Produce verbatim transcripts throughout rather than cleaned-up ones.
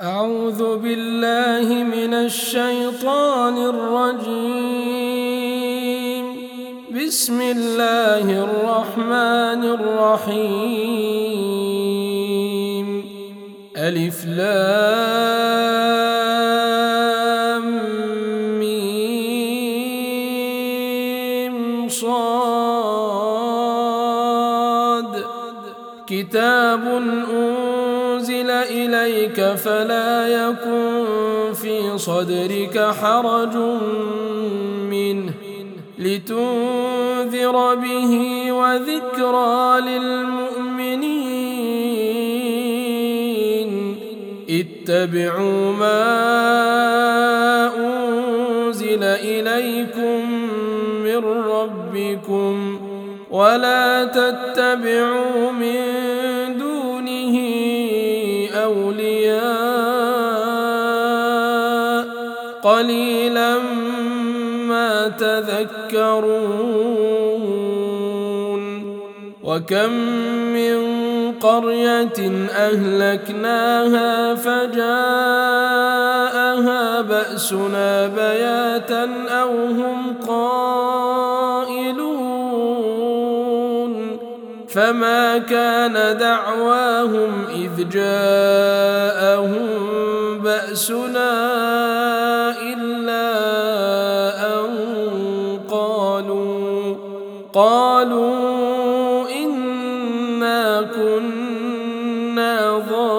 أعوذ بالله من الشيطان الرجيم. بسم الله الرحمن الرحيم. ألف لام ميم صاد. كتاب أنزل إليك فلا يكن في صدرك حرج منه لتنذر به وذكرى للمؤمنين. اتبعوا ما أنزل إليكم من ربكم ولا تتبعوا من دونه أولياء قليلا ما تذكرون. وكم من قرية أهلكناها فجاءها بأسنا بياتا أو هم قائلون. فما كان دعواهم إذ جاءهم بأسنا إلا أن قالوا قالوا إنا كنا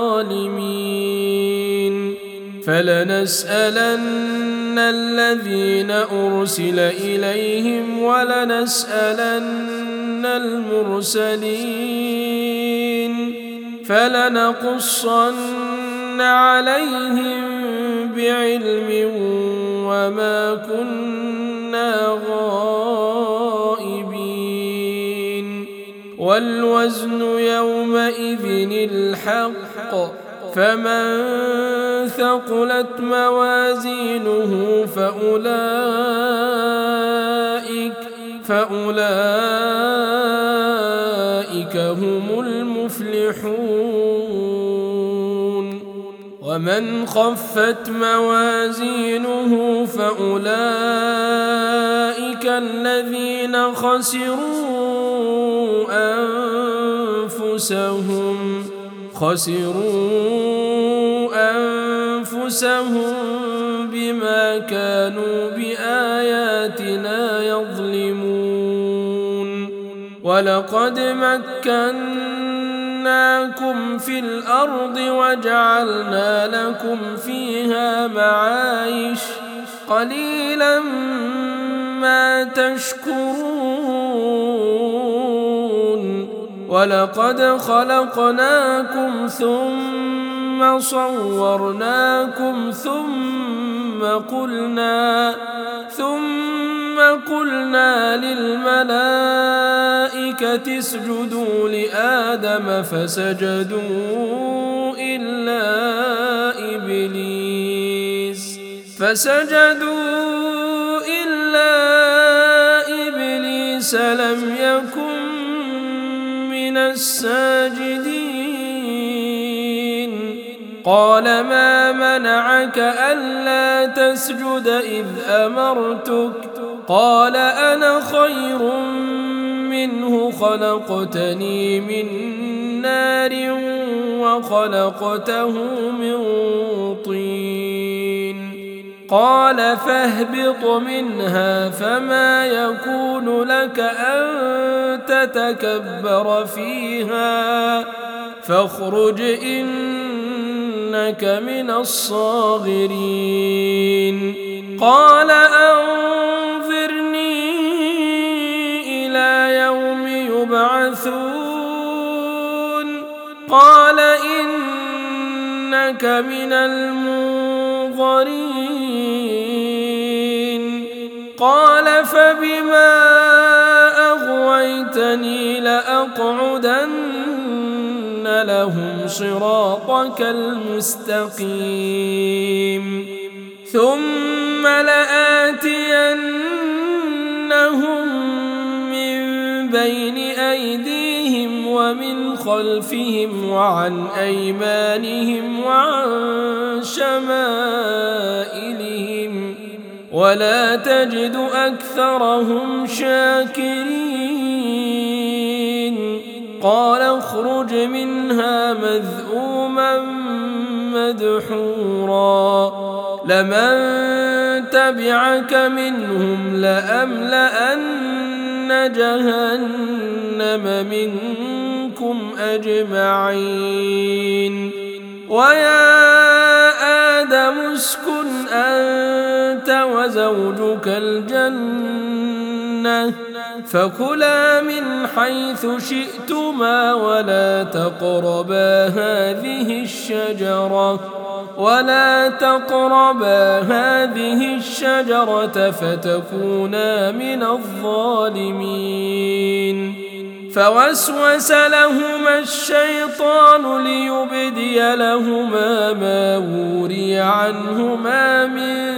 ظالمين. فلنسألن الذين أرسل إليهم ولنسألن المرسلين. فلنقصن عليهم بعلم وما كنا غائبين. والوزن يومئذ الحق. فمن ثقلت موازينه فأولئك فأولئك هم المفلحون. ومن خفت موازينه فأولئك الذين خسروا أنفسهم خسروا أنفسهم بما كانوا بآياتنا يظلمون. ولقد مكناكم في الأرض وجعلنا لكم فيها معايش قليلا ما تشكرون. ولقد خلقناكم ثم صورناكم ثم قلنا ثم قلنا للملائكة اسجدوا لآدم فسجدوا إلا إبليس فسجدوا إلا إبليس لم يكن من الساجدين. قال ما منعك ألا تسجد إذ أمرتك؟ قال أنا خير منه خلقتني من نار وخلقته من طين. قال فاهبط منها فما يكون لك أن تتكبر فيها فاخرج إنك من الصاغرين. قال أنظرني إلى يوم يبعثون. قال إنك من المنظرين. قال فبما أغويتني لأقعدن لهم صراطك المستقيم ثم لآتينهم من بين أيديهم ومن خلفهم وعن أيمانهم وعن شمائلهم ولا تجد أكثرهم شاكرين قال اخرج منها مذءوما مدحورا لمن تبعك منهم لأملأن جهنم منكم أجمعين ويا آدم اسكن أنت وزوجك الجنة فكلا من حيث شئتما ولا تقربا هذه الشجرة ولا تقربا هذه الشجرة فتكونا من الظالمين فوسوس لهما الشيطان ليبدي لهما ما وري عنهما من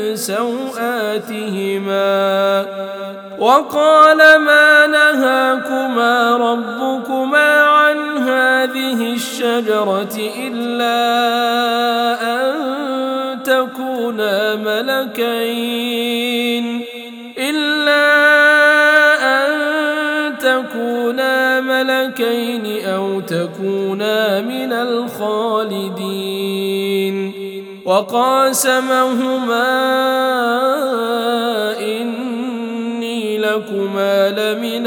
سوآتهما وقال ما نهاكما ربكما عن هذه الشجرة إلا أن تكونا ملكين إلا أن تكونا ملكين أو تكونا من الخالدين وقاسمهما إني لكما لمن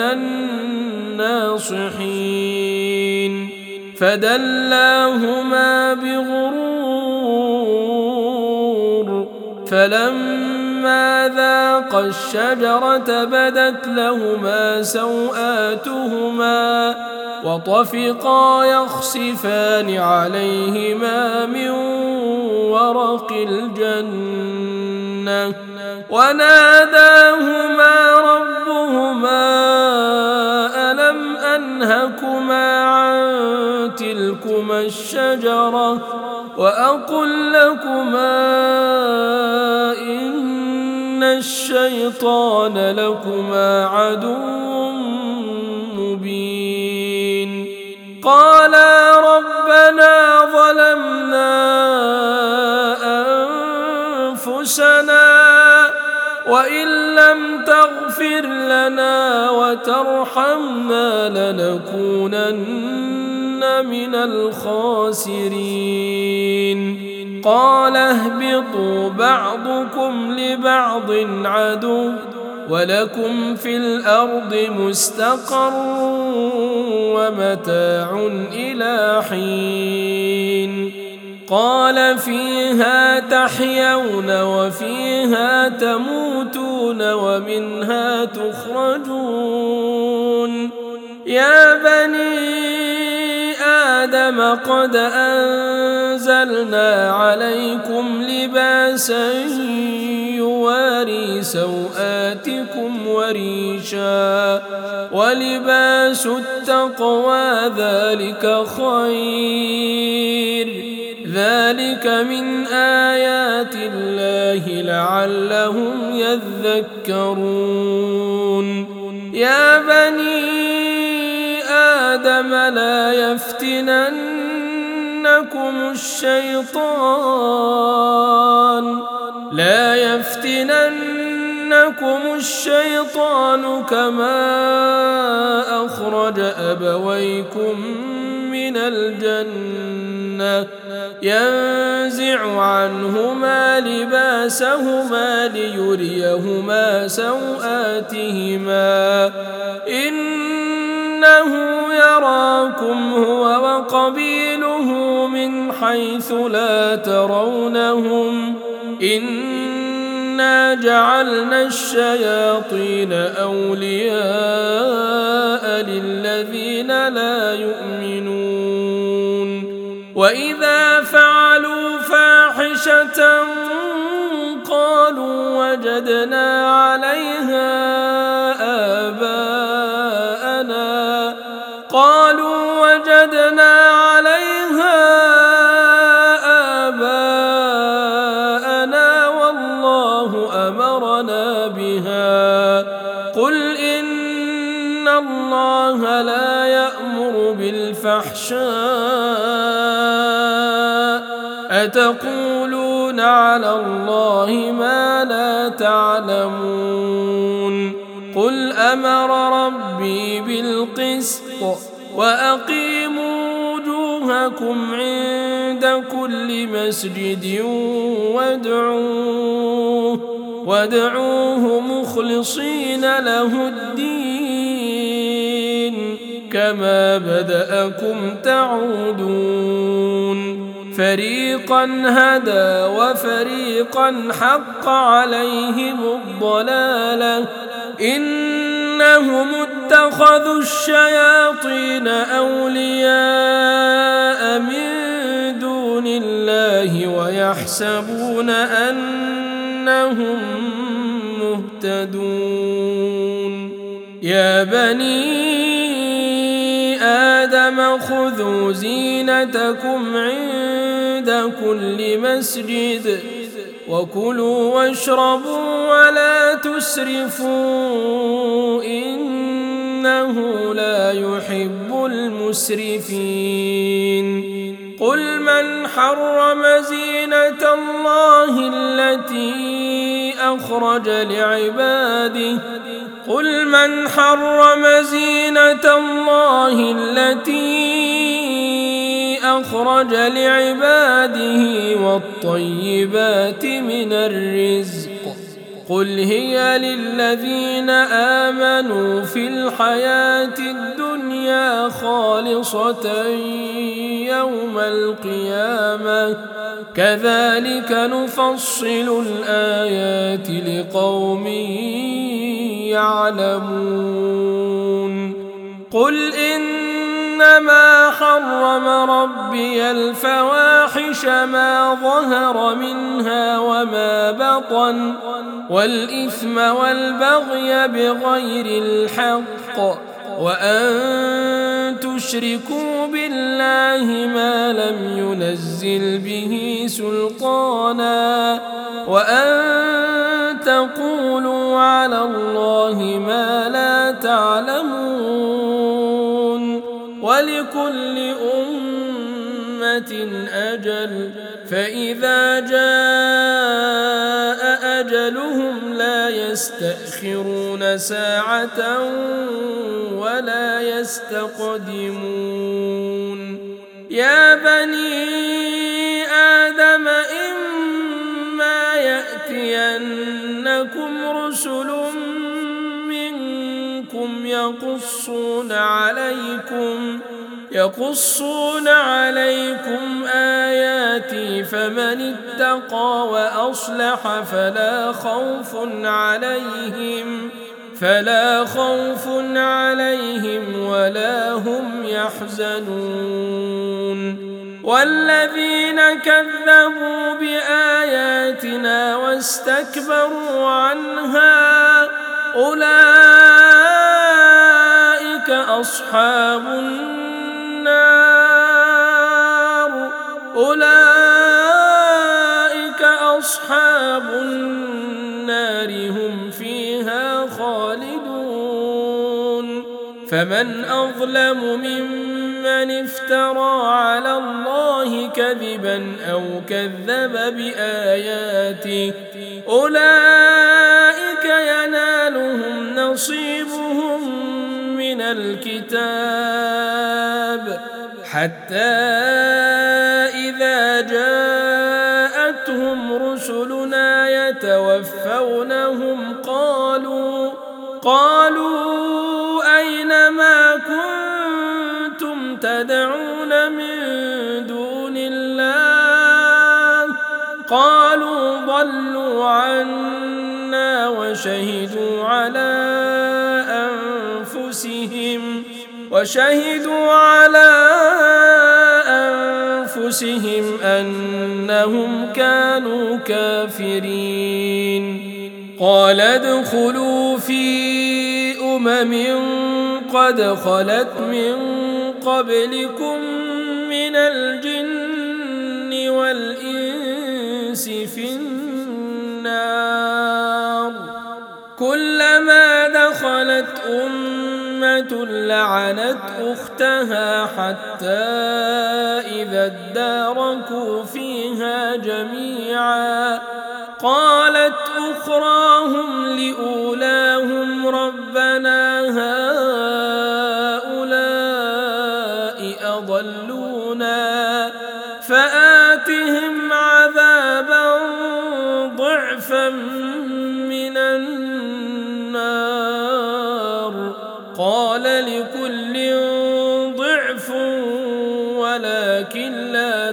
الناصحين فدلاهما بغرور فلما ذاقا الشجرة بدت لهما سوآتهما وطفقا يخصفان عليهما من ورق الجنة وناداهما ربهما ألم أنهكما عن تلكما الشجرة وأقل لكما إن الشيطان لكما عدو مبين قالا ربنا ظلمنا أنفسنا وإن لم تغفر لنا وترحمنا لنكونن من الخاسرين قال اهبطوا بعضكم لبعض عدو ولكم في الأرض مستقر ومتاع إلى حين قال فيها تحيون وفيها تموتون ومنها تخرجون يا بني آدم قد أنزلنا عليكم لباسا يواري سوآتكم وريشا ولباس التقوى ذلك خير ذلك من آيات الله لعلهم يذكرون يا بني آدم لا يفتننكم الشيطان لا يفتننكم الشيطان كما أخرج أبويكم من الجنة ينزع عنهما لباسهما ليريهما سوآتهما إنه يراكم هو وقبيله من حيث لا ترونهم إنا جعلنا الشياطين أولياء للذين لا يؤمنون وإذا فعلوا فاحشة قالوا وجدنا عليها آباءنا قالوا وجدنا عليها آباءنا والله أمرنا بها قل إن الله لا يأمر بالفحشاء أتقولون على الله ما لا تعلمون قل أمر ربي بالقسط وأقيموا وجوهكم عند كل مسجد وادعوه, وادعوه مخلصين له الدين كما بدأكم تعودون فريقا هدى وفريقا حق عليهم الضلالة إنهم اتخذوا الشياطين أولياء من دون الله ويحسبون أنهم مهتدون يا بني آدم خذوا زينتكم عند كل مسجد وكلوا واشربوا ولا تسرفوا إنه لا يحب المسرفين قل من حرم زينة الله التي أخرج لعباده قل من حرم زينة الله التي أخرج لعباده والطيبات من الرزق قل هي للذين آمنوا في الحياة الدنيا خالصة يوم القيامة كذلك نفصل الآيات لقوم يعلمون قل إنما حرم ربي الفواحش ما ظهر منها وما بطن والإثم والبغي بغير الحق وأن تشركوا بالله ما لم ينزل به سلطانا وأن تقولوا على الله ما لا تعلمون ولكل أمة أجل فإذا جاء أجلهم لا يستأخرون ساعة ولا يستقدمون يا بني آدم إما يأتينكم رسل منكم يقصون عليكم يقصون عليكم آياتي فمن اتقى وأصلح فلا خوف عليهم فلا خوف عليهم ولا هم يحزنون والذين كذبوا بآياتنا واستكبروا عنها أولئك أصحاب النار أولئك أصحاب النار هم فيها خالدون فمن أظلم ممن افترى على الله كذبا أو كذب بآياته أولئك ينالهم نصيبهم من الكتاب حتى إذا جاءتهم رسلنا يتوفونهم قالوا قالوا أين ما كنتم تدعون من دون الله قالوا ضلوا عنا وشهدوا على أنفسهم وشهدوا على أنفسهم أنهم كانوا كافرين قال ادخلوا في أمم قد خلت من قبلكم من الجن والإنس في النار كلما دخلت أمة أمة لعنت أختها حتى إذا اداركوا فيها جميعا قالت أخراهم لأولاهم ربنا هؤلاء أضلونا فآتهم عذابا ضعفا من النار قال لكل ضعف ولكن لا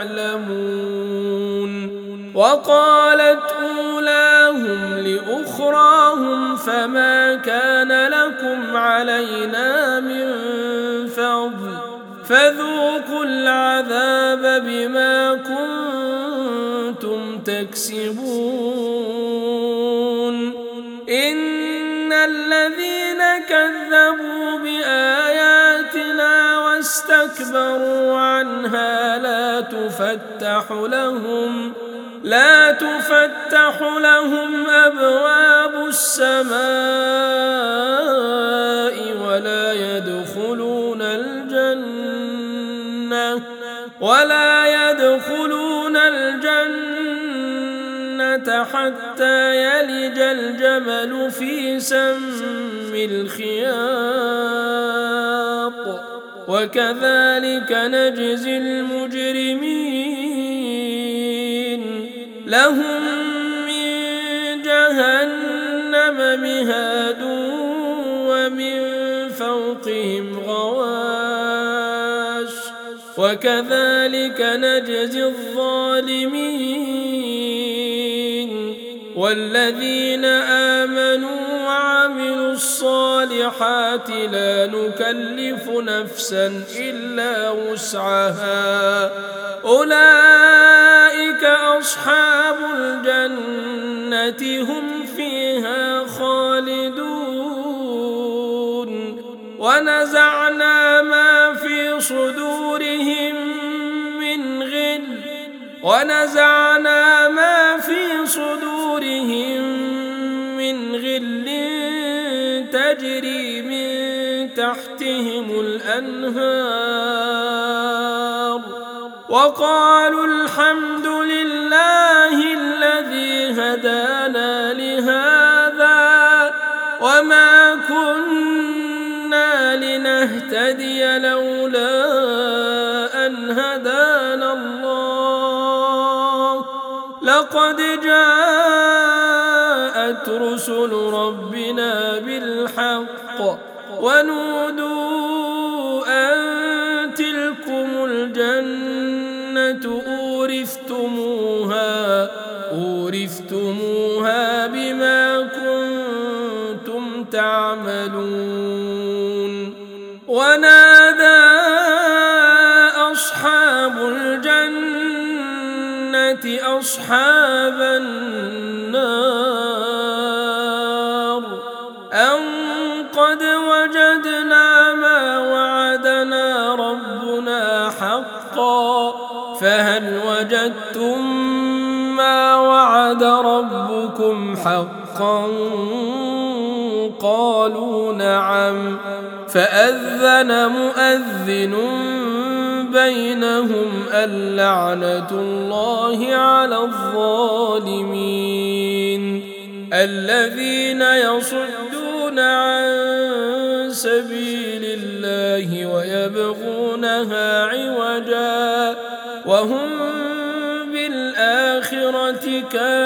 تعلمون وقالت أولاهم لأخراهم فما كان لكم علينا من فضل فذوقوا العذاب بما كنتم تكسبون إن الذين كذبوا بآياتنا واستكبروا عنها لا تفتح لهم لا تفتح لهم أبواب السماء ولا يدخلون الجنة ولا يدخلون الجنة حتى يلج الجمل في سم الخياط وكذلك نجزي المجرمين لهم من جهنم مهاد ومن فوقهم غواش وكذلك نجزي الظالمين والذين آمنوا وعملوا الصالحات لا نكلف نفسا إلا وسعها أولئك أصحاب الجنة هم فيها خالدون ونزعنا ما في صدورهم من غل ونزعنا ما في صدورهم من غل تجري من تحتهم الأنهار وقالوا الحمد لله الذي هدانا لهذا وما كنا لنهتدي لولا أن هدانا الله لقد جاءت رسل ربنا بالحق ونودوا أن تلكم الجنة أورثتموها أورثتموها بما كنتم تعملون ونادى أصحاب الجنة أصحاب النار أن قد وجدنا ما وعدنا ربنا حقا فهل وجدتم ما وعد ربكم حقا قالوا نعم فأذن مؤذن بينهم اللعنة الله على الظالمين الذين يصدون عن سبيل الله ويبغونها عوجا وهم بالآخرة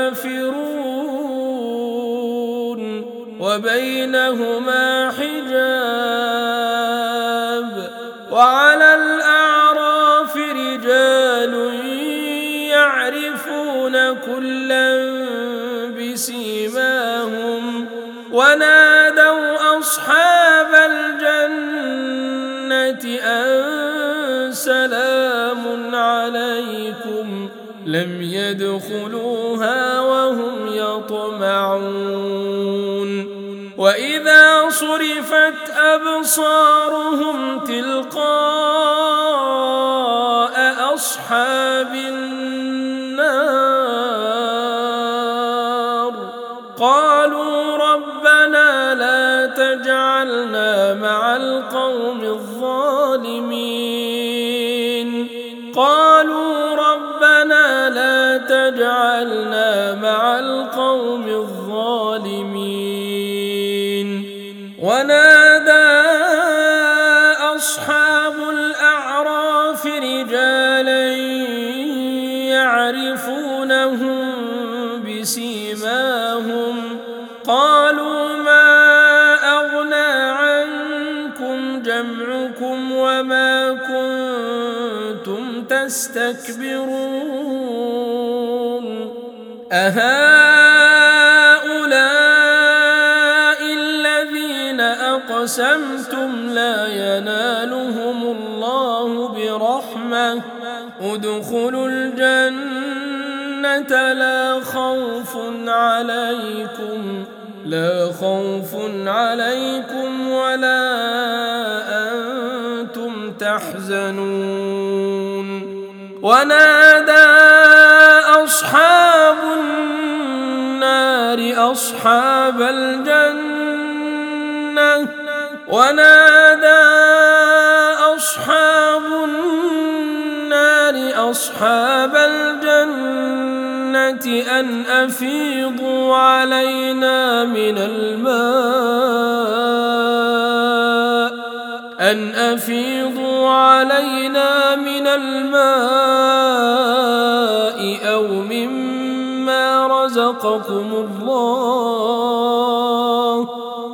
كافرون وبينهما حجاب وعلى الأعراف رجال يعرفون كلا بسيماهم ونادوا أصحاب الجنة أن سلام عليكم لم يدخلوها وهم يطمعون وإذا صرفت أبصارهم تلقاء أصحاب النار قالوا ربنا لا تجعلنا مع جعلنا مع القوم الظالمين. ونادى أصحاب الأعراف رجالا يعرفونهم بسيماهم قالوا ما أغنى عنكم جمعكم وما كنتم تستكبرون أهؤلاء الذين أقسمتم لا ينالهم الله برحمة ادخلوا الجنة لا خوف عليكم لا خوف عليكم ولا أنتم تحزنون. ونادى أصحاب النار أصحاب الجنة ونادى أصحاب النار أصحاب الجنة أن أفيضوا علينا من الماء أن أفيضوا علينا من الماء أو مما رزقكم الله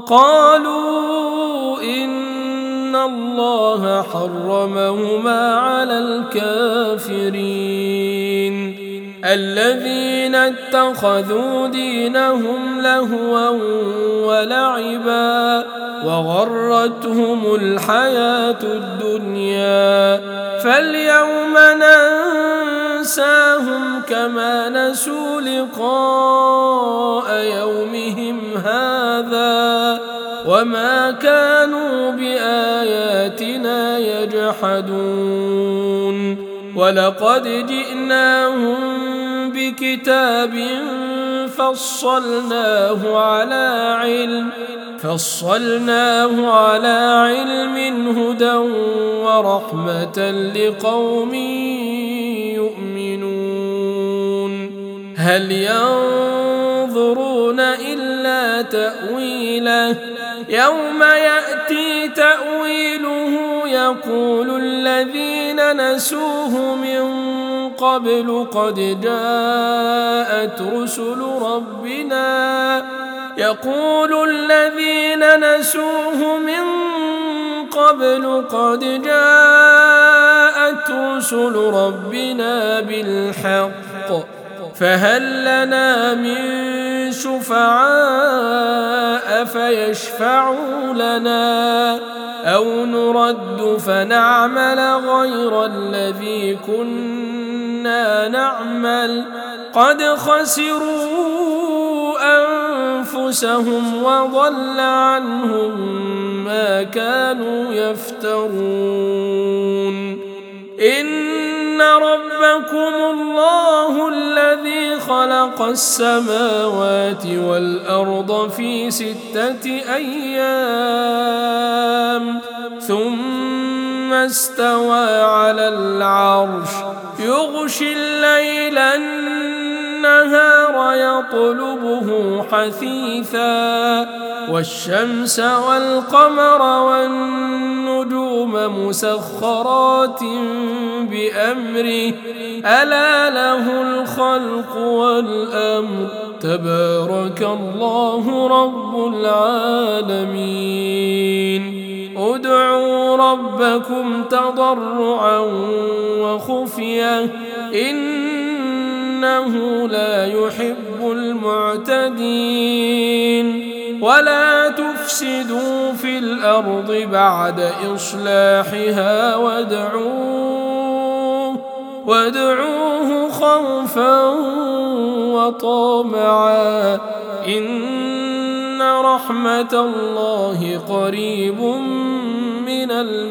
قالوا إن الله حرمهما على الكافرين الذين اتخذوا دينهم لهوا ولعبا وغرتهم الحياة الدنيا فاليوم ننساهم كما نسوا لقاء يومهم هذا وما كانوا بآياتنا يجحدون. ولقد جئناهم بكتاب فصلناه على علم فصلناه على علم هدى ورحمة لقوم يؤمنون. هل ينظرون إلا تأويله يوم يأتي تأويله يقول الذين نسوه من قبل قد جاءت رسل ربنا يقول الذين نسوه من قبل قد جاءت رسل ربنا بالحق فهل لنا من شفعاء فيشفعوا لنا أو نرد فنعمل غير الذي كنا نعمل قد خسروا أنفسهم وضل عنهم ما كانوا يفترون. إن ربكم الله الذي خلق السماوات والأرض في ستة أيام ثم استوى على العرش يغشي الليل النهار يطلبه حثيثا والشمس والقمر والنجوم مسخرات بأمره ألا له الخلق والأمر تبارك الله رب العالمين. ادعوا ربكم تضرعا وخفية إنه لا يحب المعتدين. ولا تفسدوا في الأرض بعد إصلاحها وادعوه وادعوه خوفا وطمعا إن رحمة الله قريب من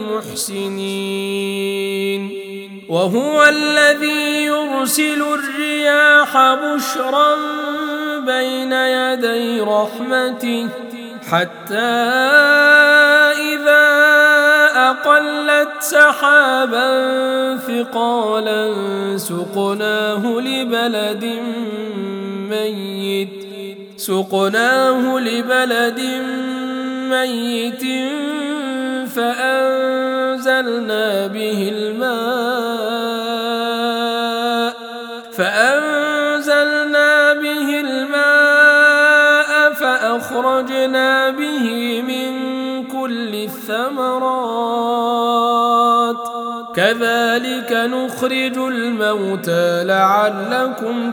المحسنين. وهو الذي يرسل الرياح بشرا بين يدي رحمته حتى إذا أقل فأظلت سحابا ثقالا سقناه لبلد ميت سقناه لبلد ميت فأنزلنا به الماء فأنزلنا به الماء فأخرجنا به من كل الثمرات كذلك نخرج الموتى لعلكم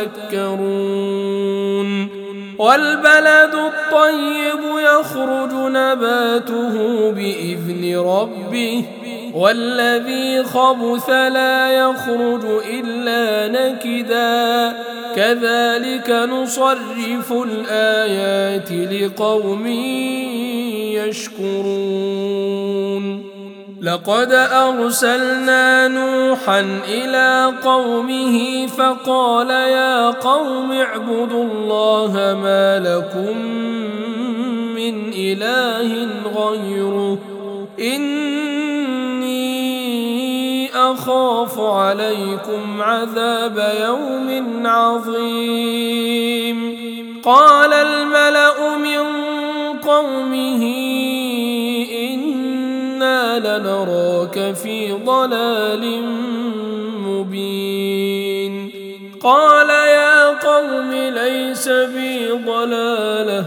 تذكرون والبلد الطيب يخرج نباته بإذن ربه والذي خبث لا يخرج إلا نكدا كذلك نصرف الآيات لقوم يشكرون لقد أرسلنا نوحا إلى قومه فقال يا قوم اعبدوا الله ما لكم من إله غيره إني أخاف عليكم عذاب يوم عظيم قال الملأ من قومه إنا لنراك في ضلال مبين قال يا قوم ليس بي ضلالة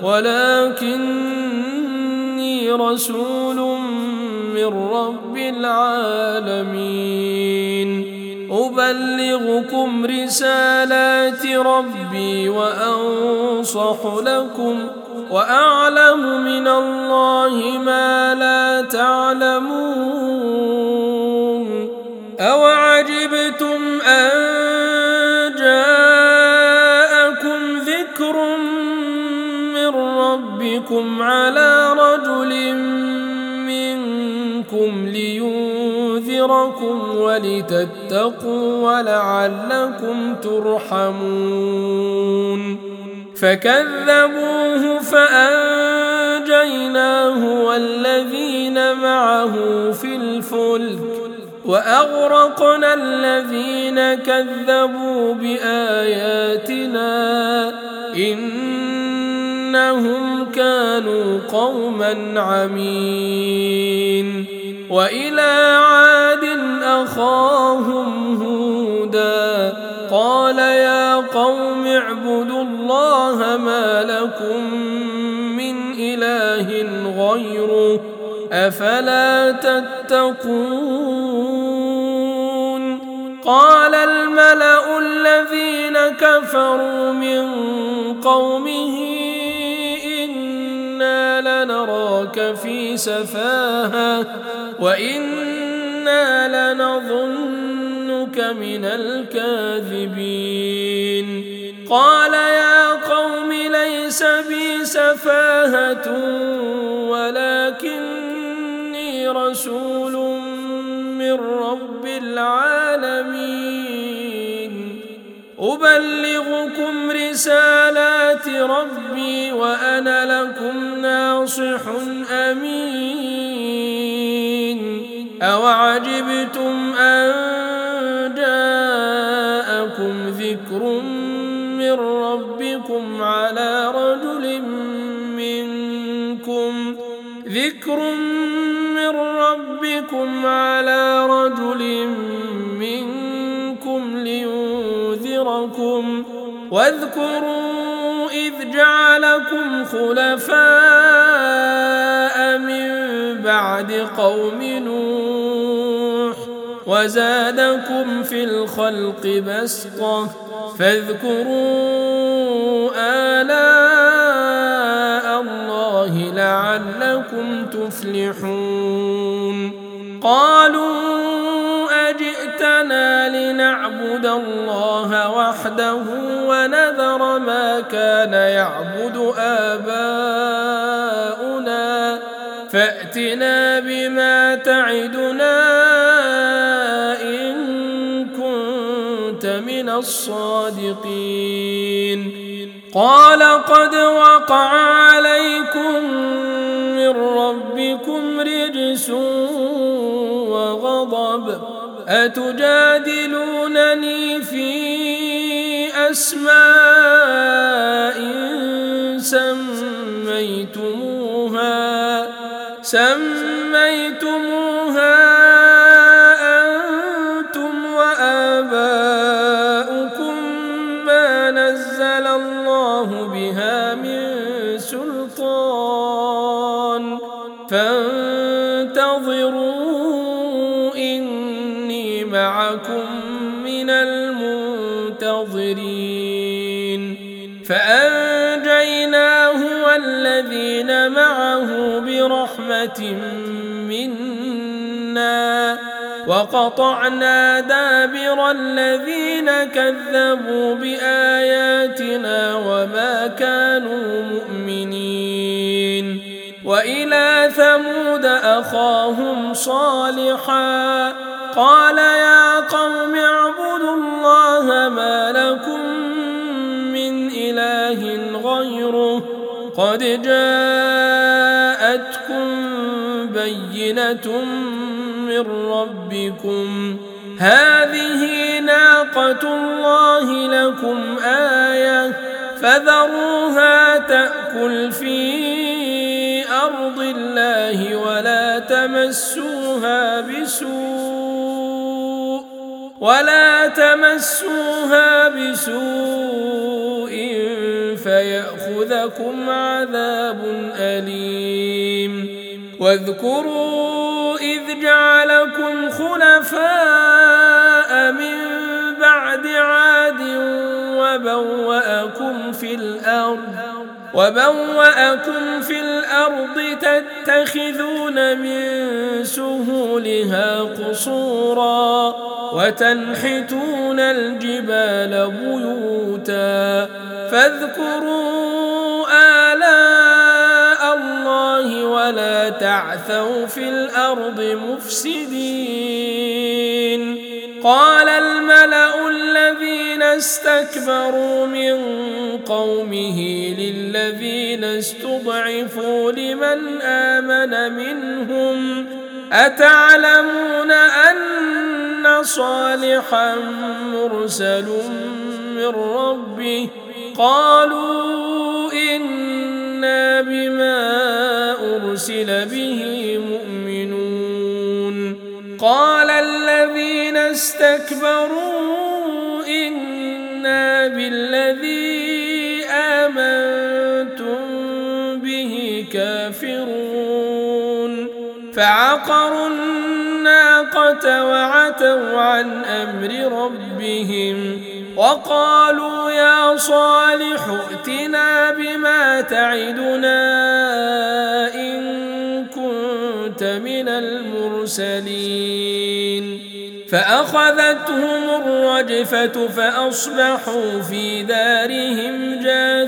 ولكني رسول من رب العالمين أبلغكم رسالات ربي وأنصح لكم وأعلم من الله ما لا تعلمون أوعجبتم أن جاءكم ذكر من ربكم على رجل منكم لينذركم ولتتقوا ولعلكم ترحمون فكذبوه فأنجيناه والذين معه في الفلك وأغرقنا الذين كذبوا بآياتنا إنهم كانوا قوما عمين وإلى عاد أخاهم هودا قال يا قوم اعبدوا الله ما لكم من إله غيره أفلا تتقون قال الملأ الذين كفروا من قومه إنا لنراك في سفاهة وإنا لنظنك من الكاذبين قال يا قوم ليس بي سفاهة ولكني رسول من رب العالمين أبلغكم رسالات ربي وأنا لكم ناصح أمين أوعجبتم أن جاءكم ذكر من ربكم على رجل منكم ذكر من ربكم على رجل منكم لينذركم واذكروا إذ جعلكم خلفاء من بعد قوم نوح وزادكم في الخلق بسطة فاذكروا آلاء الله لعلكم تفلحون قالوا أجئتنا لنعبد الله وحده ونذر ما كان يعبد آباؤنا فأتنا بما تعدنا إن كنت من الصادقين قال قد وقع عليكم من ربكم رجس أتجادلونني في أسماء سميتموها سميتموها أنتم وآباؤكم ما نزل الله بها من سلطان فانتظروا إني معكم من المنتظرين فأنجيناه والذين معه برحمة منا وقطعنا دابر الذين كذبوا بآياتنا وما كانوا مؤمنين وإلى ثمود أخاهم صالحا قال يا قوم اعبدوا الله ما لكم من إله غيره قد جاءتكم بينة من ربكم هذه ناقة الله لكم آية فذروها تأكل في أرض الله ولا تمسوها بسوء ولا تمسوها بسوء فيأخذكم عذاب أليم واذكروا إذ جعلكم خلفاء من بعد عاد وبوأكم في الأرض وبوأكم في الأرض تتخذون من سهولها قصورا وتنحتون الجبال بيوتا فاذكروا آلاء الله ولا تعثوا في الأرض مفسدين قال الملأ الذين استكبروا من قومه للذين استضعفوا لمن آمن منهم أتعلمون أن صالحا مرسل من ربه قالوا إنا بما أرسل به مؤمنون قال الذين استكبروا إنا بالذي آمنتم به كافرون فعقروا الناقة وعتوا عن أمر ربهم وقالوا يا صالح ائتنا بما تعدنا إن كنت من المرسلين فأخذتهم الرجفة فأصبحوا في دارهم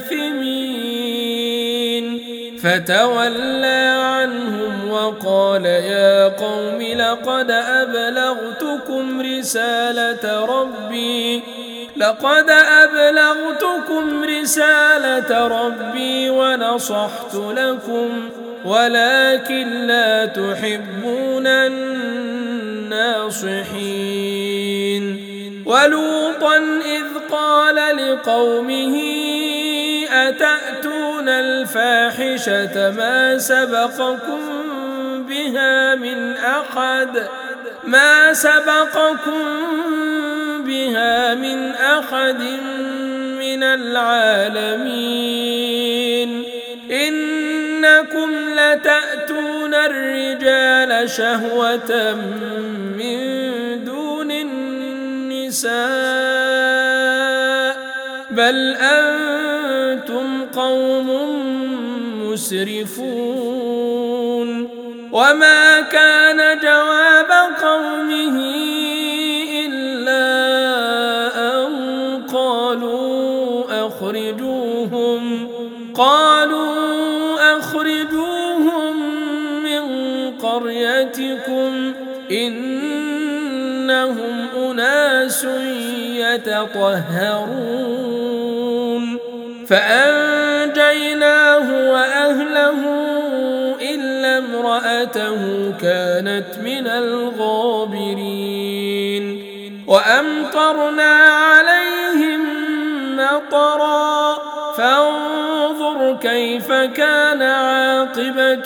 جاثمين فتولى عنهم وقال يا قوم لقد أبلغتكم رسالة ربي لقد أبلغتكم رسالة ربي ونصحت لكم ولكن لا تحبون الناصحين ولوطا إذ قال لقومه أتأتون الفاحشة ما سبقكم بها من أحد ما سبقكم بها من أحد من العالمين إنكم لتأتون الرجال شهوة من دون النساء بل أنتم قوم مسرفون وما كان جواب قومه إلا أن قالوا أخرجوهم قالوا أخرجوهم من قريتكم إنهم أناس يتطهرون فأنجيناه وأهله إلا امرأته كانت من الغابرين وأمطرنا عليهم مطرا فانظر كيف كان عاقبة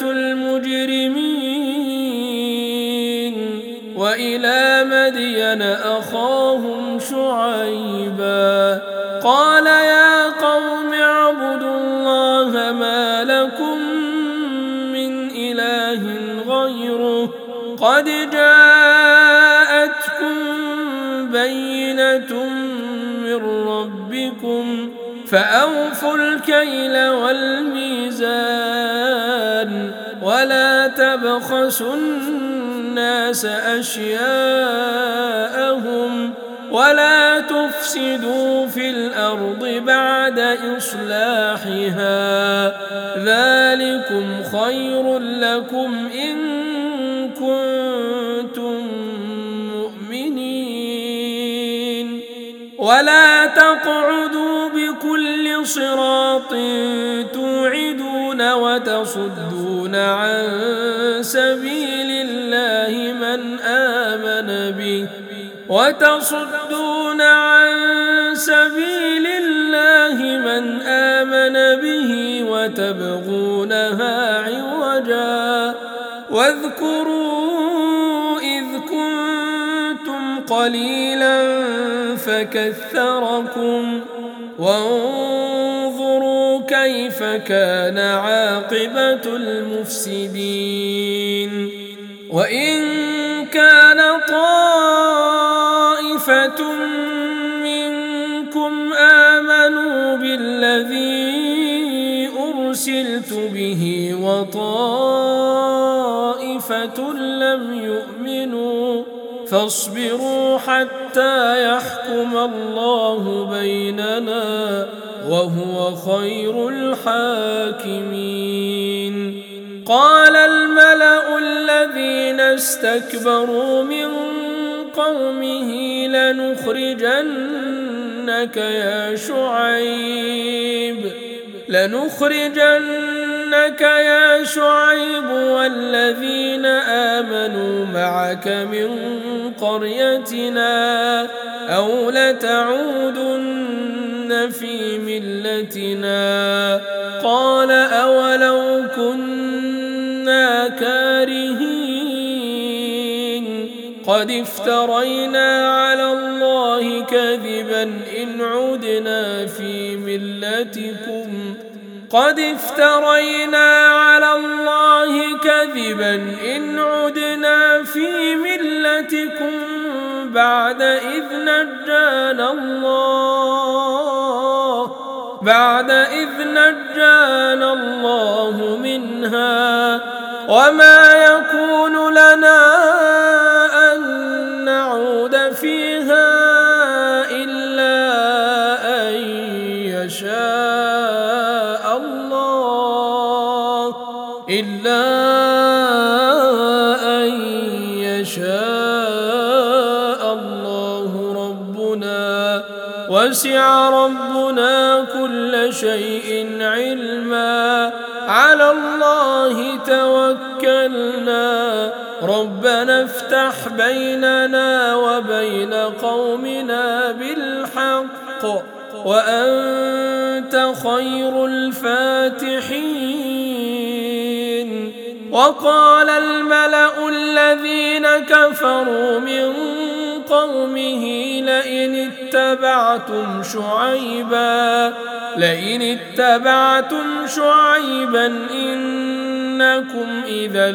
المجرمين وإلى مدين أخاهم شعيبا قال يا قوم اعبدوا الله ما لكم من إله غيره قد جاءتكم بينة من ربكم فأوفوا الكيل والميزان ولا تبخسوا الناس أشياءهم ولا تفسدوا في الأرض بعد إصلاحها ذلكم خير لكم إن كنتم مؤمنين ولا تقعدوا بكل صراط توعدون وتصدون عن سبيل الله من آمن به وتصدون عن سبيل الله من آمن به وتبغونها عوجا واذكروا إذ كنتم قليلا فكثركم وانظروا كيف كان عاقبة المفسدين وإن كان طائفة منكم آمنوا بالذي أرسلت به وطائفة لم يؤمنوا فاصبروا حتى يحكم الله بيننا وهو خير الحاكمين قال الملأ الذين استكبروا من قومه لنخرجنك يا شعيب لنخرجنك يا شعيب والذين آمنوا معك من قريتنا أو لتعودن في ملتنا قال أولو كنا كارهين قد افترينا على الله كذبا إن عدنا في ملتكم قد افترينا على الله كذبا إن عدنا في ملتكم بعد إذ نجانا الله بعد إذ نجانا الله منها وما يكون لنا أن نعود فيها إلا أن يشاء الله إلا أن يشاء الله ربنا وسع ربنا كل شيء علما على الله توكلنا ربنا افتح بيننا وبين قومنا بالحق وأنت خير الفاتحين وقال الملأ الذين كفروا من قومه لئن اتبعتم شعيبا لئن اتبعتم شعيبا إنكم إذا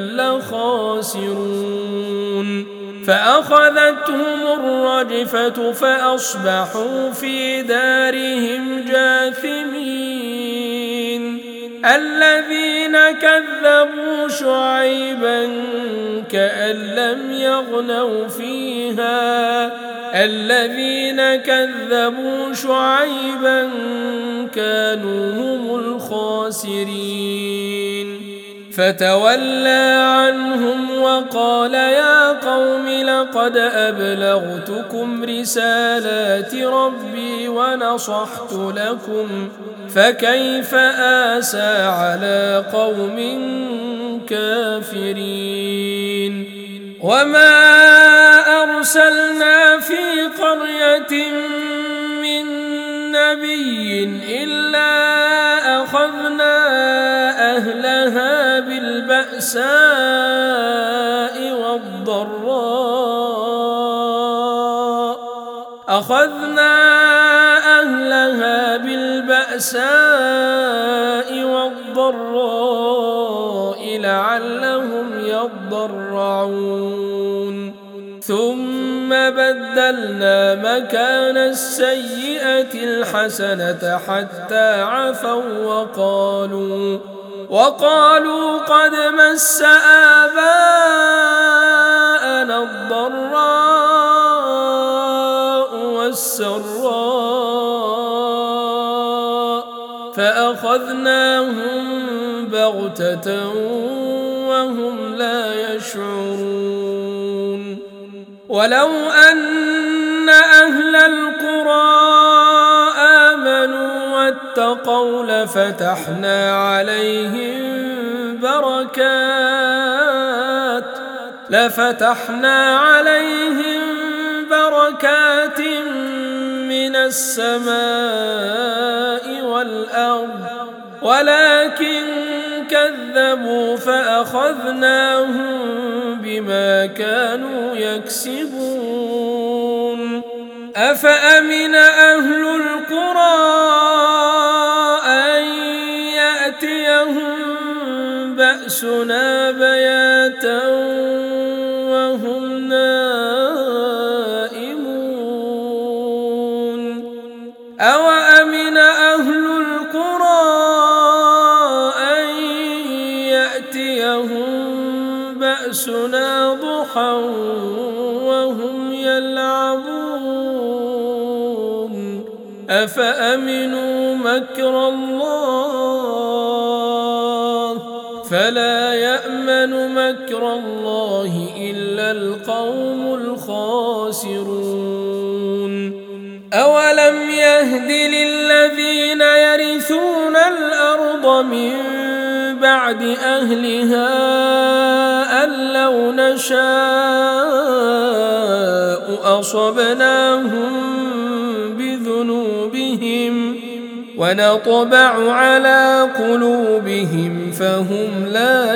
لخاسرون فأخذتهم الرجفة فأصبحوا في دارهم جاثمين الذين كذبوا شعيبا كأن لم يغنوا فيها الذين كذبوا شعيبا كانوا هم الخاسرين فتولى عنهم وقال يا قوم لقد أبلغتكم رسالات ربي ونصحت لكم فكيف آسى على قوم كافرين وما أرسلنا في قرية من نبي إلا أخذنا أهلها بالبأساء والضراء أخذنا أهلها بالبأساء والضراء لعلهم يضرعون ثم بدلنا مكان السيئة الحسنة حتى عفوا وقالوا وقالوا قد مس آباءنا الضراء والسراء فأخذناهم بغتة وهم لا يشعرون ولو أن أهل القرى آمنوا واتقوا لفتحنا عليهم بركات لفتحنا عليهم بركات من السماء والأرض ولكن كذبوا فأخذناهم بما كانوا يكسبون أفأمن أهل القرى أن يأتيهم بأسنا بياتا وهم نائمون أوأمن أهل القرى بأسنا ضحى وهم يلعبون أفأمنوا مكر الله فلا يأمن مكر الله إلا القوم الخاسرون أولم يهد للذين يرثون الأرض من بعد أهلها أن لو نشاء أصبناهم بذنوبهم ونطبع على قلوبهم فهم لا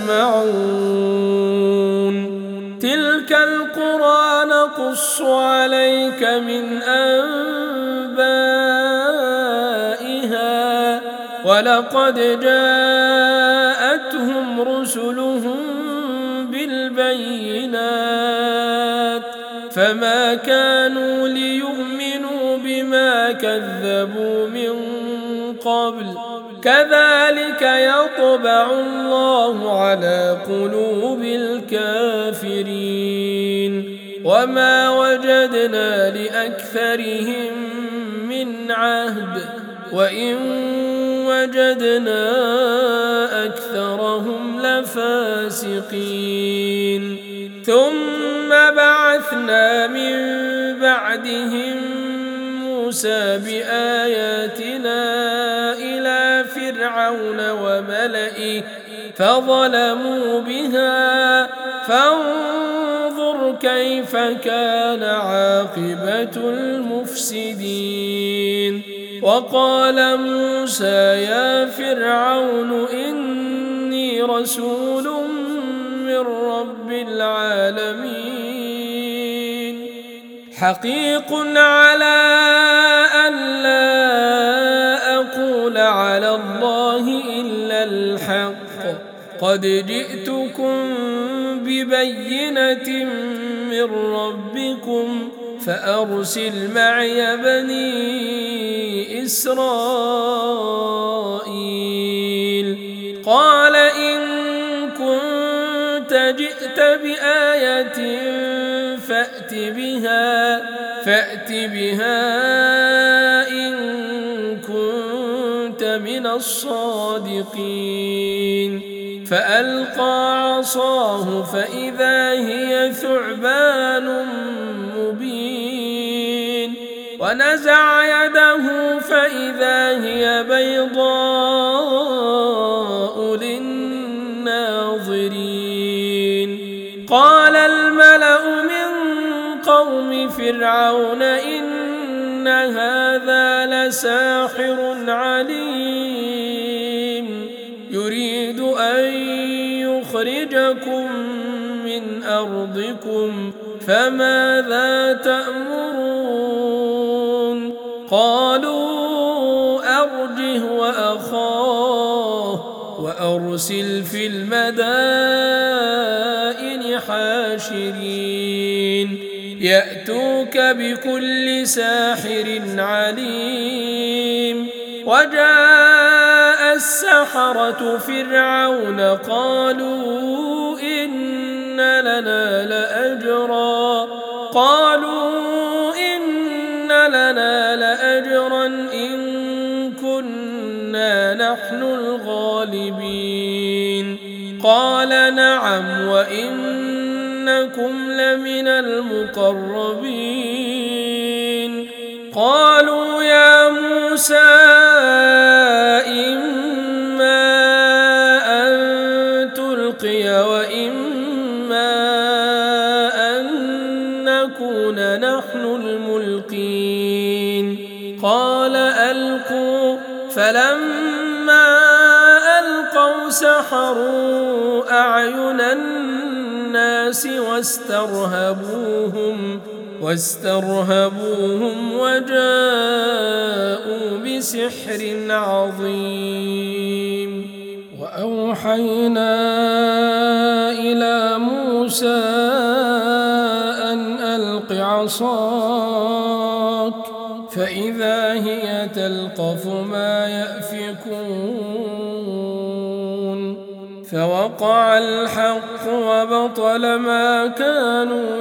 يسمعون تلك القرى نقص عليك من أنبائها ولقد جاءتهم رسلهم بالبينات فما كانوا ليؤمنوا بما كذبوا من قبل كذلك يطبع الله على قلوب الكافرين وما وجدنا لأكثرهم من عهد وإن وجدنا أكثرهم لفاسقين ثم بعثنا من بعدهم موسى بآياتنا إلى فرعون وملئه فظلموا بها فانظر كيف كان عاقبة المفسدين وقال موسى يا فرعون إني رسول من رب العالمين حقيق على أن لا أقول على الله إلا الحق قد جئتكم ببينة من ربكم فأرسل معي بني إسرائيل قال إن كنت جئت بآية فأت بها فأت بها إن كنت من الصادقين فألقى عصاه فإذا هي ثعبان مبين ونزع يده فإذا هي بيضاء للناظرين قال فرعون إن هذا لساحر عليم يريد أن يخرجكم من أرضكم فماذا تأمرون قالوا أرجه وأخاه وأرسل في المدائن حاشرين يأتوك بكل ساحر عليم وجاء السحرة فرعون قالوا إن لنا لأجرا قالوا إن لنا لأجرا إن كنا نحن الغالبين قال نعم وإنكم لمن المقربين قالوا يا موسى إما أن تلقي وإما أن نكون نحن الملقين قال ألقوا فلما ألقوا سحروا أعين الناس واسترهبوهم واسترهبوهم وجاءوا بسحر عظيم وأوحينا إلى موسى أن ألق عصاك فإذا هي تلقف ما يأفكون فوقع الحق وبطل ما كانوا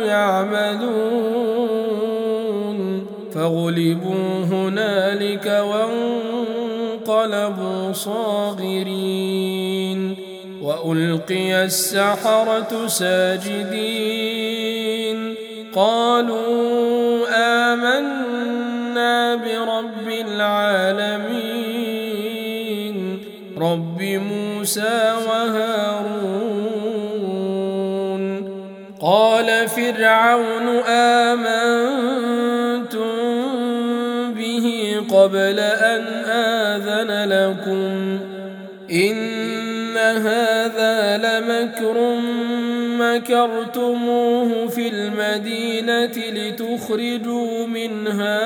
يعملون فغلبوا هنالك وانقلبوا صاغرين وألقي السحرة ساجدين قالوا آمنا برب العالمين رب موسى وهارون قال فرعون آمنتم به قبل أن آذن لكم إن هذا لمكر مكرتموه في المدينة لتخرجوا منها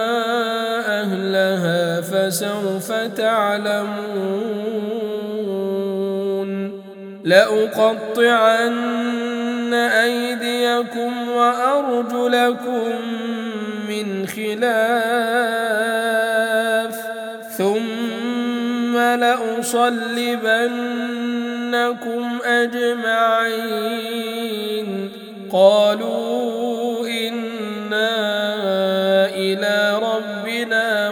أهلها فسوف تعلمون لأقطعن أيديكم وأرجلكم من خلاف ثم لأصلبنكم أجمعين قالوا إنا إلى ربنا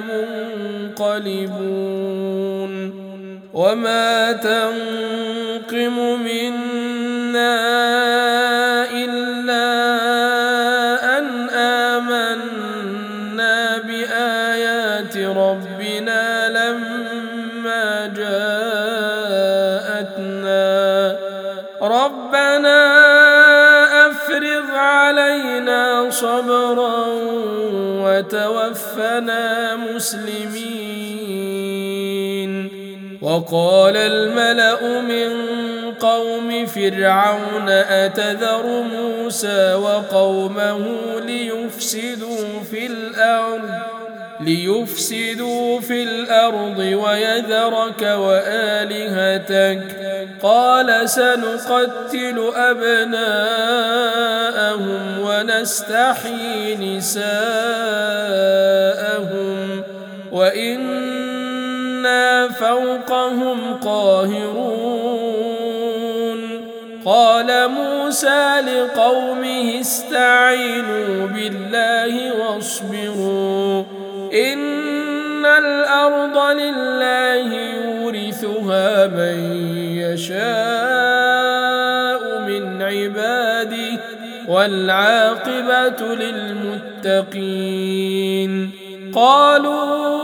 منقلبون وما تنقم منا إلا أن آمنا بآيات ربنا لما جاءتنا ربنا أفرغ علينا صبرا وتوفنا مسلمين وقال الملأ من قوم فرعون أتذر موسى وقومه ليفسدوا في الأرض ليفسدوا في الأرض ويذرك وآلهتك قال سنقتل أبناءهم ونستحيي نساءهم وإنا فوقهم قاهرون قال موسى لقومه استعينوا بالله واصبروا إن الأرض لله يورثها من يشاء من عباده والعاقبة للمتقين قالوا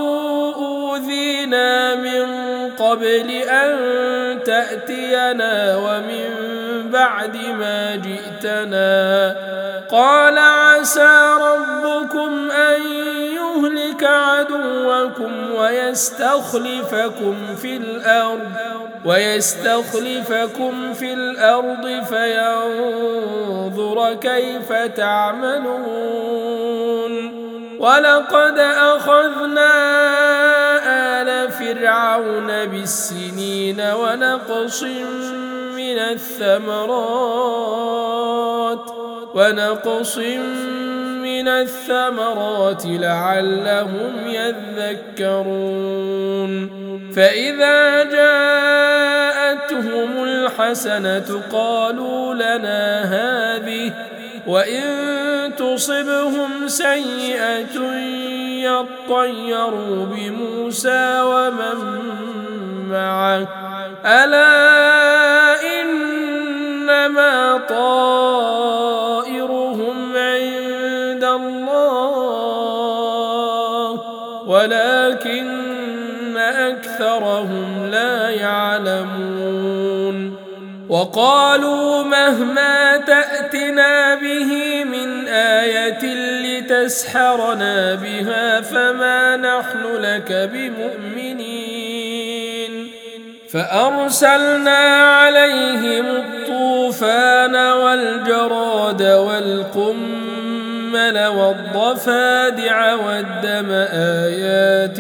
أوذينا من قبل أن تأتينا ومن بعد ما جئتنا. قال عسى ربكم أن يهلك عدوكم ويستخلفكم في الأرض ويستخلفكم في الأرض فينظر كيف تعملون. ولقد أخذنا آل فرعون بالسنين ونقص من الثمرات ونقص من الثمرات لعلهم يذكرون. فإذا جاءتهم الحسنة قالوا لنا هذه وإن تصبهم سيئة يطيروا بموسى ومن معه ألا إنما طائرهم عند الله ولكن أكثرهم لا يعلمون. وقالوا مهما تأتنا به من آية لتسحرنا بها فما نحن لك بمؤمنين. فأرسلنا عليهم الطوفان والجراد والقمل والضفادع والدم آيات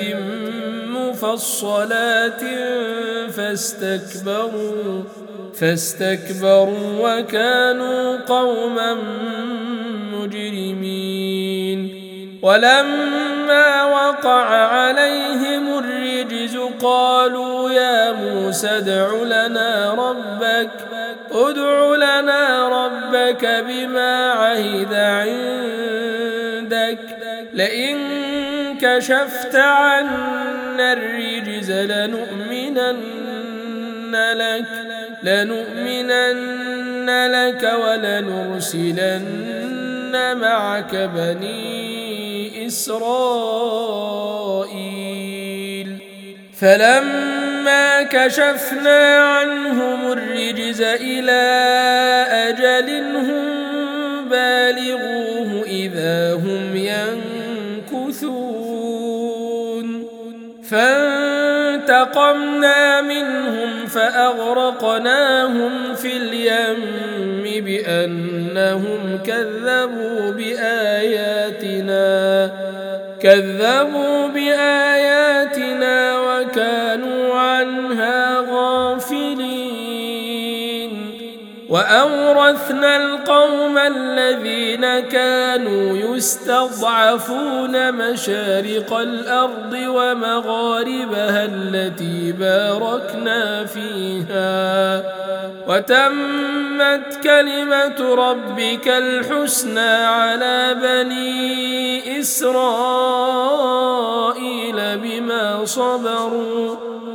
مفصلات فاستكبروا فاستكبروا وكانوا قوما مجرمين. ولما وقع عليهم الرجز قالوا يا موسى ادع لنا ربك ادع لنا ربك بما عهد عندك لئن كشفت عنا الرجز لنؤمنن لك لنؤمنن لك ولنرسلن معك بني إسرائيل. فلما كشفنا عنهم الرجز إلى أجل هم بالغوه إذا هم ينكثون. فانتقمنا منهم فأغرقناهم في اليم بأنهم كذبوا بآياتنا كذبوا بآياتنا وكانوا عنها غافلين. وأورثنا القوم الذين كانوا يستضعفون مشارق الأرض ومغاربها التي باركنا فيها وتمت كلمة ربك الحسنى على بني إسرائيل بما صبروا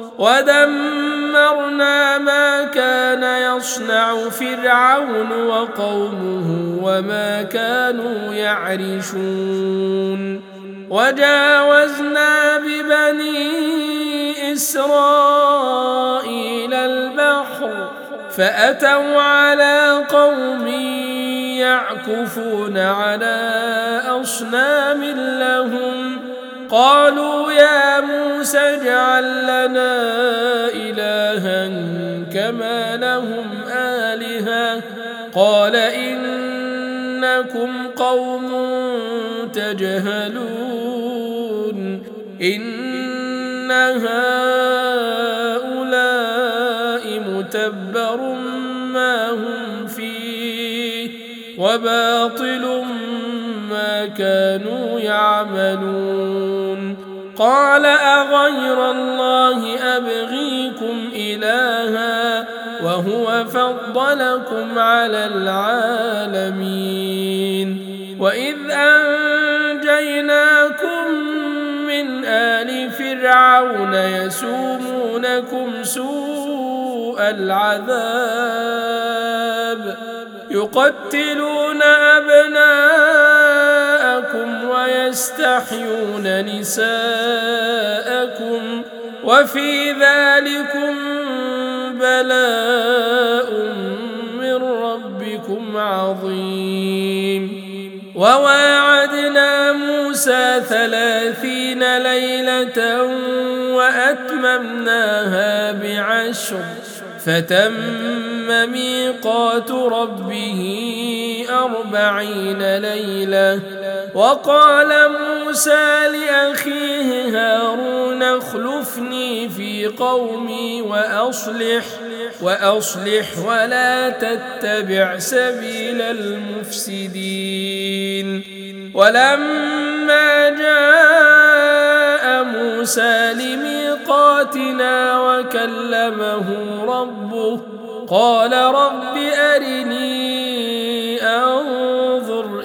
ودمرنا ما كان يصنع فرعون وقومه وما كانوا يعرشون. وجاوزنا ببني إسرائيل البحر فأتوا على قوم يعكفون على أصنام لهم قالوا يا موسى اجعل لنا إلها كما لهم آلهة قال إنكم قوم تجهلون إن هؤلاء متبر ما هم فيه وباطل ما كانوا يعملون. قال أغير الله أبغيكم إلها وهو فضلكم على العالمين. وإذ أنجيناكم من آل فرعون يسومونكم سوء العذاب يقتلون أبناءكم ويستحيون نساءكم وفي ذلكم بلاء من عظيم. وواعدنا موسى ثلاثين ليلة وأتممناها بعشر فتم ميقات ربه أربعين ليلة. وقال موسى لأخيه هارون اخلفني في قومي وأصلح وأصلح ولا تتبع سبيل المفسدين. ولما جاء موسى لميقاتنا وكلمه ربه قال رب أرني أنظر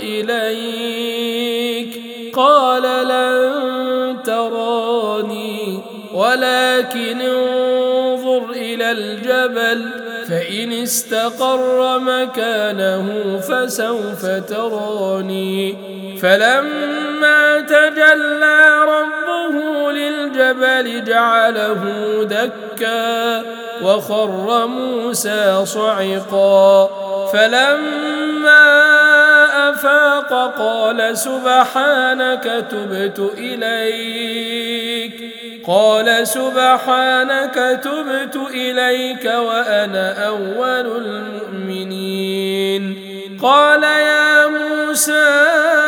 إليك قال لن تراني ولكن انظر إلى الجبل فإن استقر مكانه فسوف تراني. فلما تجلى ربه للجبل جعله دكا وخر موسى صعقا. فلما أفاق قال سبحانك تبت إليك قال سبحانك تبت إليك وأنا أول المؤمنين. قال يا موسى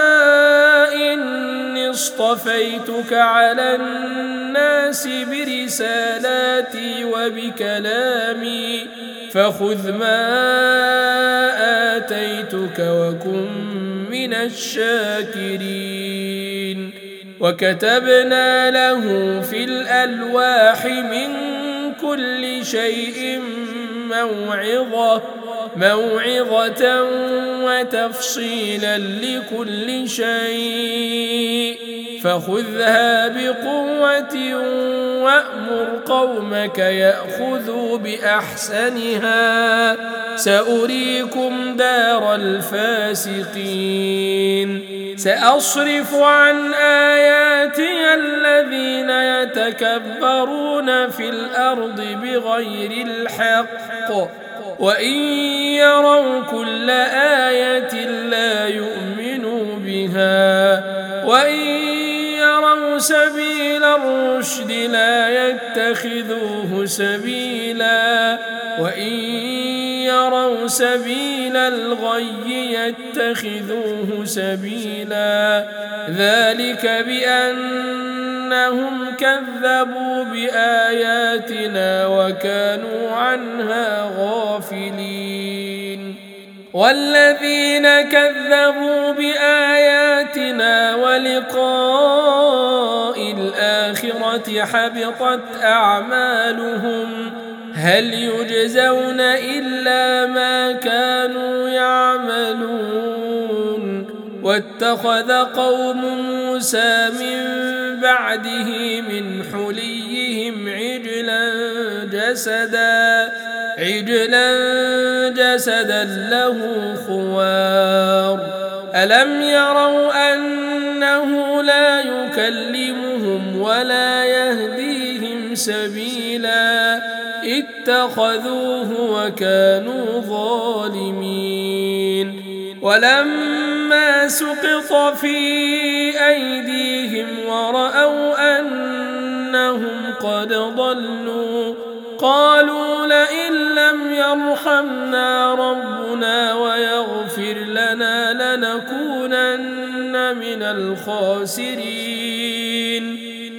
إني اصطفيتك على الناس برسالاتي وبكلامي فخذ ما آتيتك وكن من الشاكرين. وكتبنا له في الألواح من كل شيء موعظة موعظة وتفصيلا لكل شيء فخذها بقوة وأمر قومك يأخذوا بأحسنها سأريكم دار الفاسقين. سأصرف عن آياتي الذين يتكبرون في الأرض بغير الحق وإن يروا كل آية لا يؤمنوا بها وإن يروا سبيل الرشد لا يتخذوه سبيلا وإن يروا سبيل الغي يتخذوه سبيلا. ذلك بأنهم كذبوا بآياتنا وكانوا عنها غافلين. والذين كذبوا بآياتنا ولقاء الآخرة حبطت أعمالهم هل يجزون إلا ما كانوا يعملون. واتخذ قوم موسى من بعده من حليهم عجلا جسدا عجلا جسدا له خوار ألم يروا أنه لا يكلمهم ولا يهديهم سبيلا اتخذوه وكانوا ظالمين. ولما سقط في أيديهم ورأوا أنهم قد ضلوا قالوا لئن لم يرحمنا ربنا ويغفر لنا لنكونن من الخاسرين.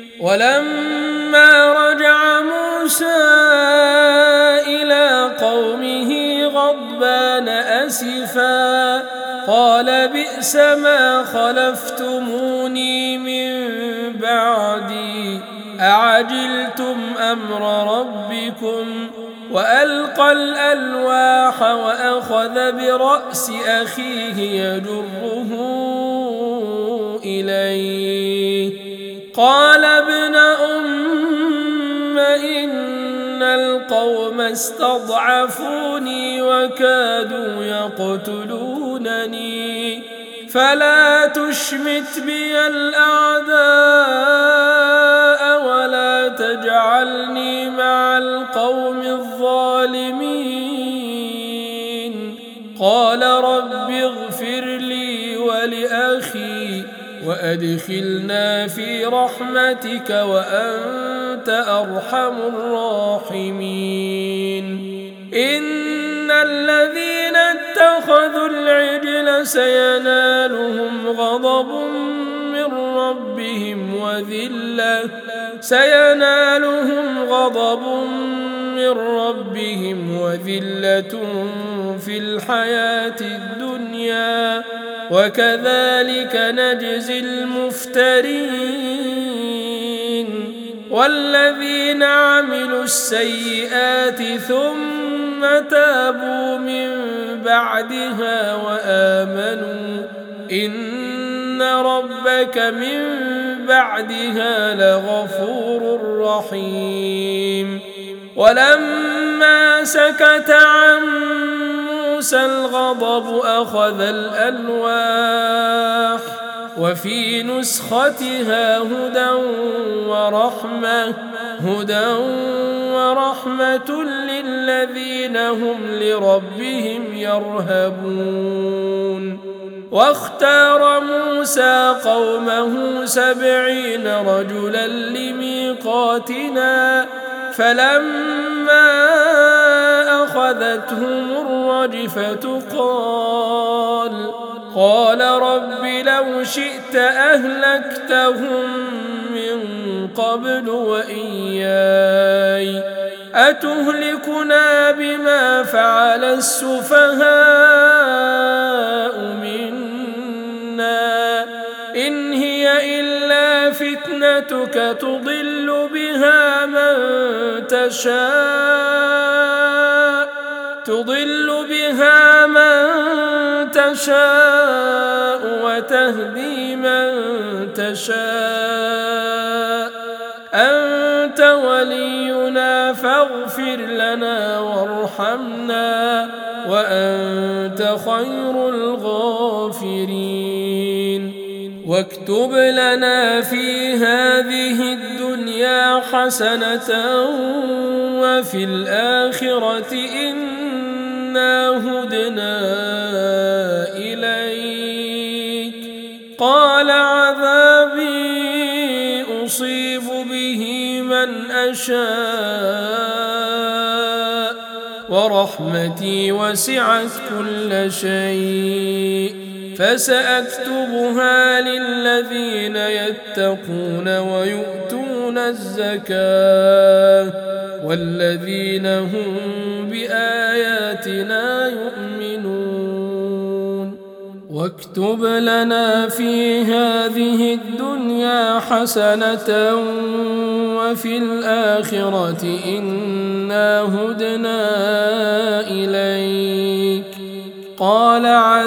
ولما رجع موسى إلى قومه غضبان أسفا قال بئس ما خلفتموني من بعدي أعجلتم أمر ربكم. وألقى الألواح وأخذ برأس أخيه يجره إليه قال ابن أم إن القوم استضعفوني وكادوا يقتلونني فلا تشمت بي الأعداء ولا تجعلني مع القوم الظالمين. قال رب اغفر لي ولأخي وأدخلنا في رحمتك وأنت أرحم الراحمين إن الذين اتخذوا العجل سينالهم غضب من ربهم وذلة سينالهم غضب من ربهم وذلة في الحياة الدنيا وكذلك نجزي المفترين والذين عملوا السيئات ثم تابوا من بعدها وآمنوا إن ربك من بعدها لغفور رحيم ولما سكت عن موسى الغضب أخذ الألواح وفي نسختها هدى ورحمة هدى ورحمة للذين هم لربهم يرهبون واختار موسى قومه سبعين رجلا لميقاتنا فلما أخذتهم الرجفة قال قال رب لو شئت أهلكتهم من قبل وإياي أتهلكنا بما فعل السفهاء منا إن هي إلا فتنتك تضل بها من تشاء تضل بها من تشاء وتهدي من تشاء أنت ولينا فاغفر لنا وارحمنا وأنت خير الغافرين واكتب لنا في هذه الدنيا حسنة وفي الآخرة إنا هدنا إليك قال عذابي أصيب به من أشاء ورحمتي وسعت كل شيء فسأكتبها للذين يتقون ويؤتون الزكاة والذين هم بآياتنا يؤمنون واكتب لنا في هذه الدنيا حسنة وفي الآخرة إنا هدنا إليك قال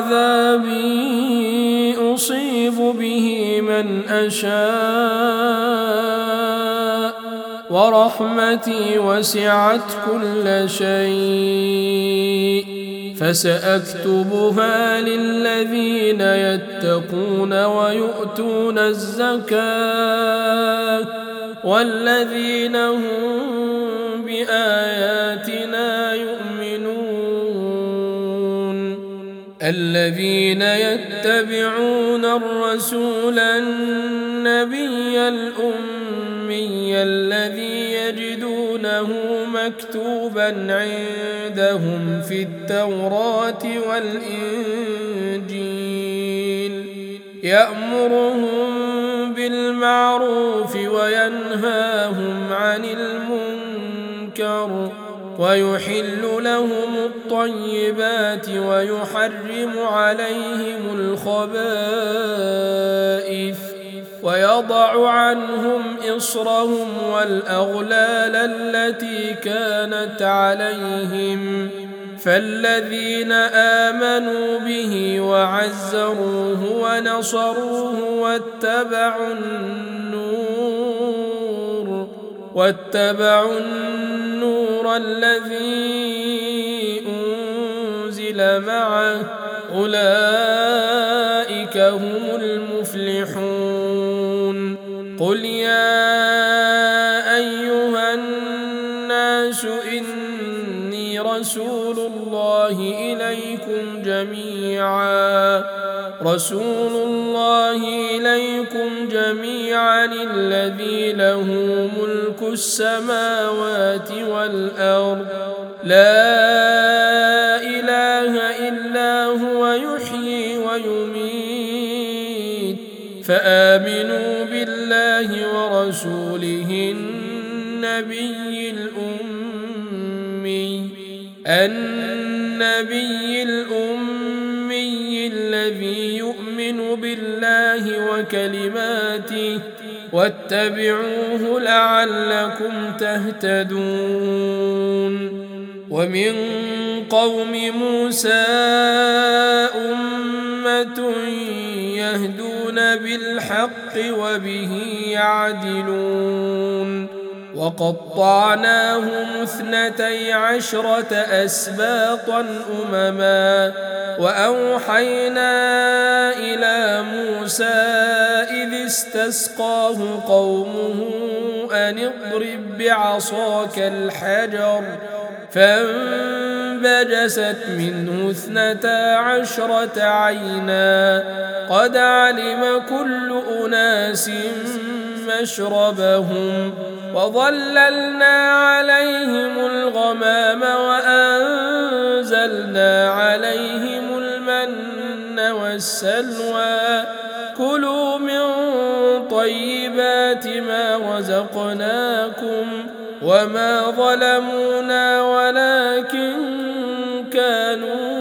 عذابي أصيب به من أشاء ورحمتي وسعت كل شيء فسأكتبها للذين يتقون ويؤتون الزكاة والذين هم بآياتنا يؤمنون الذين يتبعون الرسول النبي الأمي الذي يجدونه مكتوبا عندهم في التوراة والإنجيل يأمرهم بالمعروف وينهاهم عن المنكر ويحل لهم الطيبات ويحرم عليهم الخبائث ويضع عنهم إصرهم والأغلال التي كانت عليهم فالذين آمنوا به وعزروه ونصروه واتبعوا النور واتبعوا النور الذي أنزل معه أولئك هم المفلحون قل يا أيها الناس إني رسول الله إليكم جميعا رسول الله إليكم جميعا الذي له ملك السماوات والأرض لا إله إلا هو يحيي ويميت فآمنوا بالله ورسوله النبي الأمي النبي الأمي الذي يؤمن بالله وكلماته واتبعوه لعلكم تهتدون ومن قوم موسى أمة يهدون بالحق وبه يعدلون وقطعناهم اثنتي عشرة أسباطا أمما وأوحينا إلى موسى إذ استسقاه قومه أن اضرب بعصاك الحجر فانبجست منه اثنتا عشرة عينا قد علم كل أناس مشربهم وظللنا عليهم الغمام وأنزلنا عليهم المن والسلوى كلوا من طيبات ما رزقناكم وما ظلمونا ولكن كانوا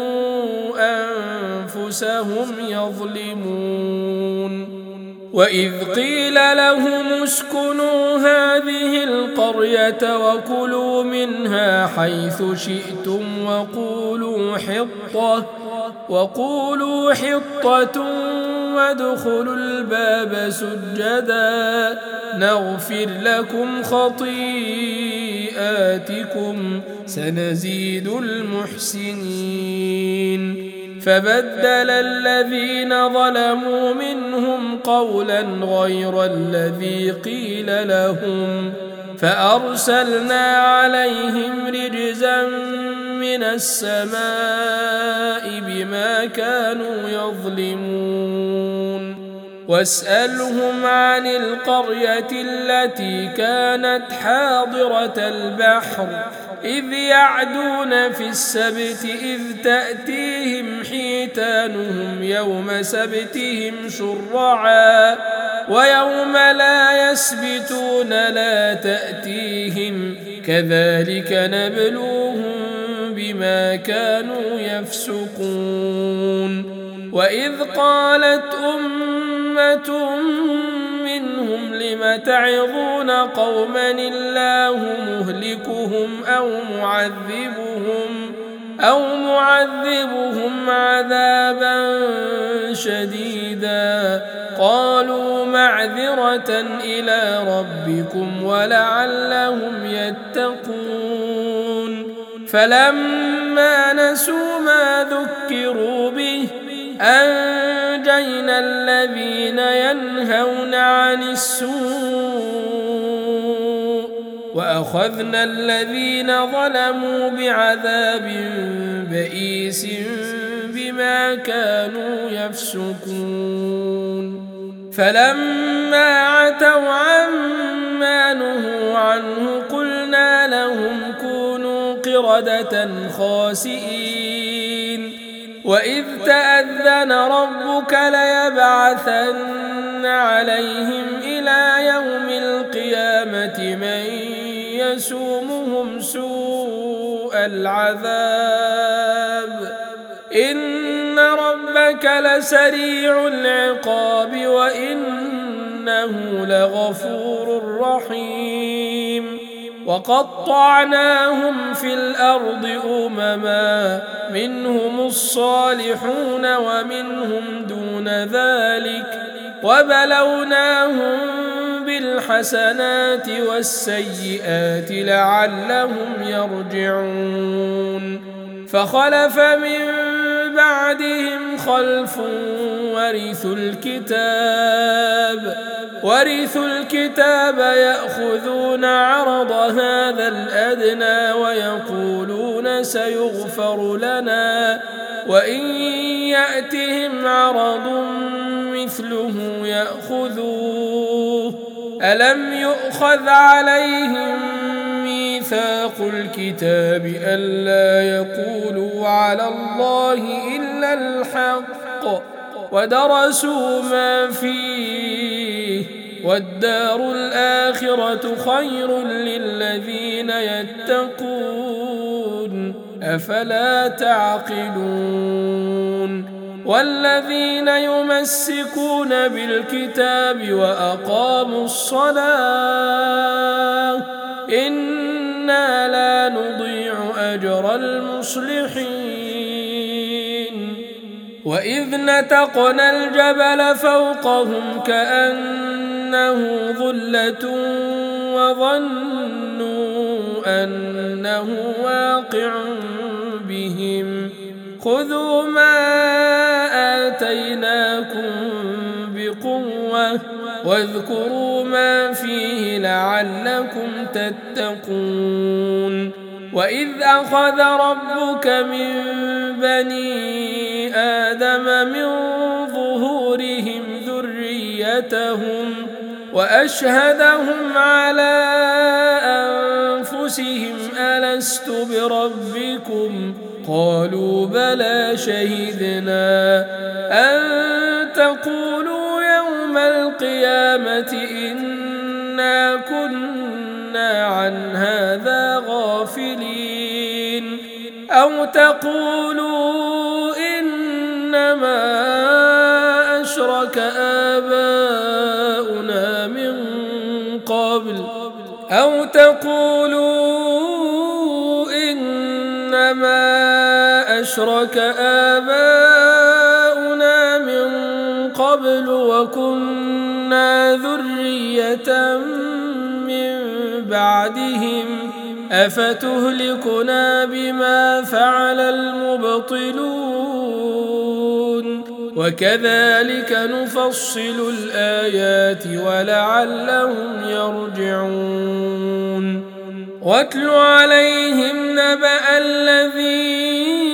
أنفسهم يظلمون وإذ قيل لهم اسكنوا هذه القرية وكلوا منها حيث شئتم وقولوا حطة وقولوا حطة وادخلوا الباب سجدا نغفر لكم خطيئاتكم سنزيد المحسنين فبدل الذين ظلموا منهم قولا غير الذي قيل لهم فأرسلنا عليهم رجزا من السماء بما كانوا يظلمون واسألهم عن القرية التي كانت حاضرة البحر إذ يعدون في السبت إذ تأتيهم حيتانهم يوم سبتهم شرعا ويوم لا يسبتون لا تأتيهم كذلك نبلوهم بما كانوا يفسقون وإذ قالت أمة منهم لم تعظون قوما الله مهلكهم أو معذبهم أو معذبهم عذابا شديدا قالوا معذرة إلى ربكم ولعلهم يتقون فلما نسوا ما ذكروا به أنجينا الذين ينهون عن السوء وأخذنا الذين ظلموا بعذاب بئيس بما كانوا يفسقون فلما عتوا عما نهوا عنه قلنا لهم كونوا قردة خاسئين وإذ تأذن ربك ليبعثن عليهم إلى يوم القيامة من يسومهم سوء العذاب إن ربك لسريع العقاب وإنه لغفور رحيم وقطعناهم في الأرض أمما منهم الصالحون ومنهم دون ذلك وبلوناهم بالحسنات والسيئات لعلهم يرجعون فخلف من بعدهم خلف ورثوا الكتاب ورثوا الكتاب يأخذون عرض هذا الأدنى ويقولون فسيغفر لنا، وإن يأتهم عرض مثله يأخذوه. ألم يؤخذ عليهم ميثاق الكتاب ألا يقولوا على الله إلا الحق ودرسوا ما فيه، والدار الآخرة خير للذين يتقون، أفلا تعقلون؟ والذين يمسكون بالكتاب وأقاموا الصلاة إنا لا نضيع أجر المصلحين. وإذ نتقنا الجبل فوقهم كأنه ظلة وظنوا أنه واقع بهم خذوا ما آتيناكم بقوة واذكروا ما فيه لعلكم تتقون. وإذ أخذ ربك من بني آدم من ظهورهم ذريتهم وأشهدهم على أنفسهم ألست بربكم قالوا بلى شهدنا أن تقولوا يوم القيامة إنا كنا عن هذا غافلين أو تقولوا إنما أشرك آباؤنا من قبل أو تقولوا إنما أشرك آباؤنا من قبل وكنا ذرية من بعدهم أفتهلكنا بما فعل المبطلون وكذلك نفصل الآيات ولعلهم يرجعون. واتل عليهم نبأ الذي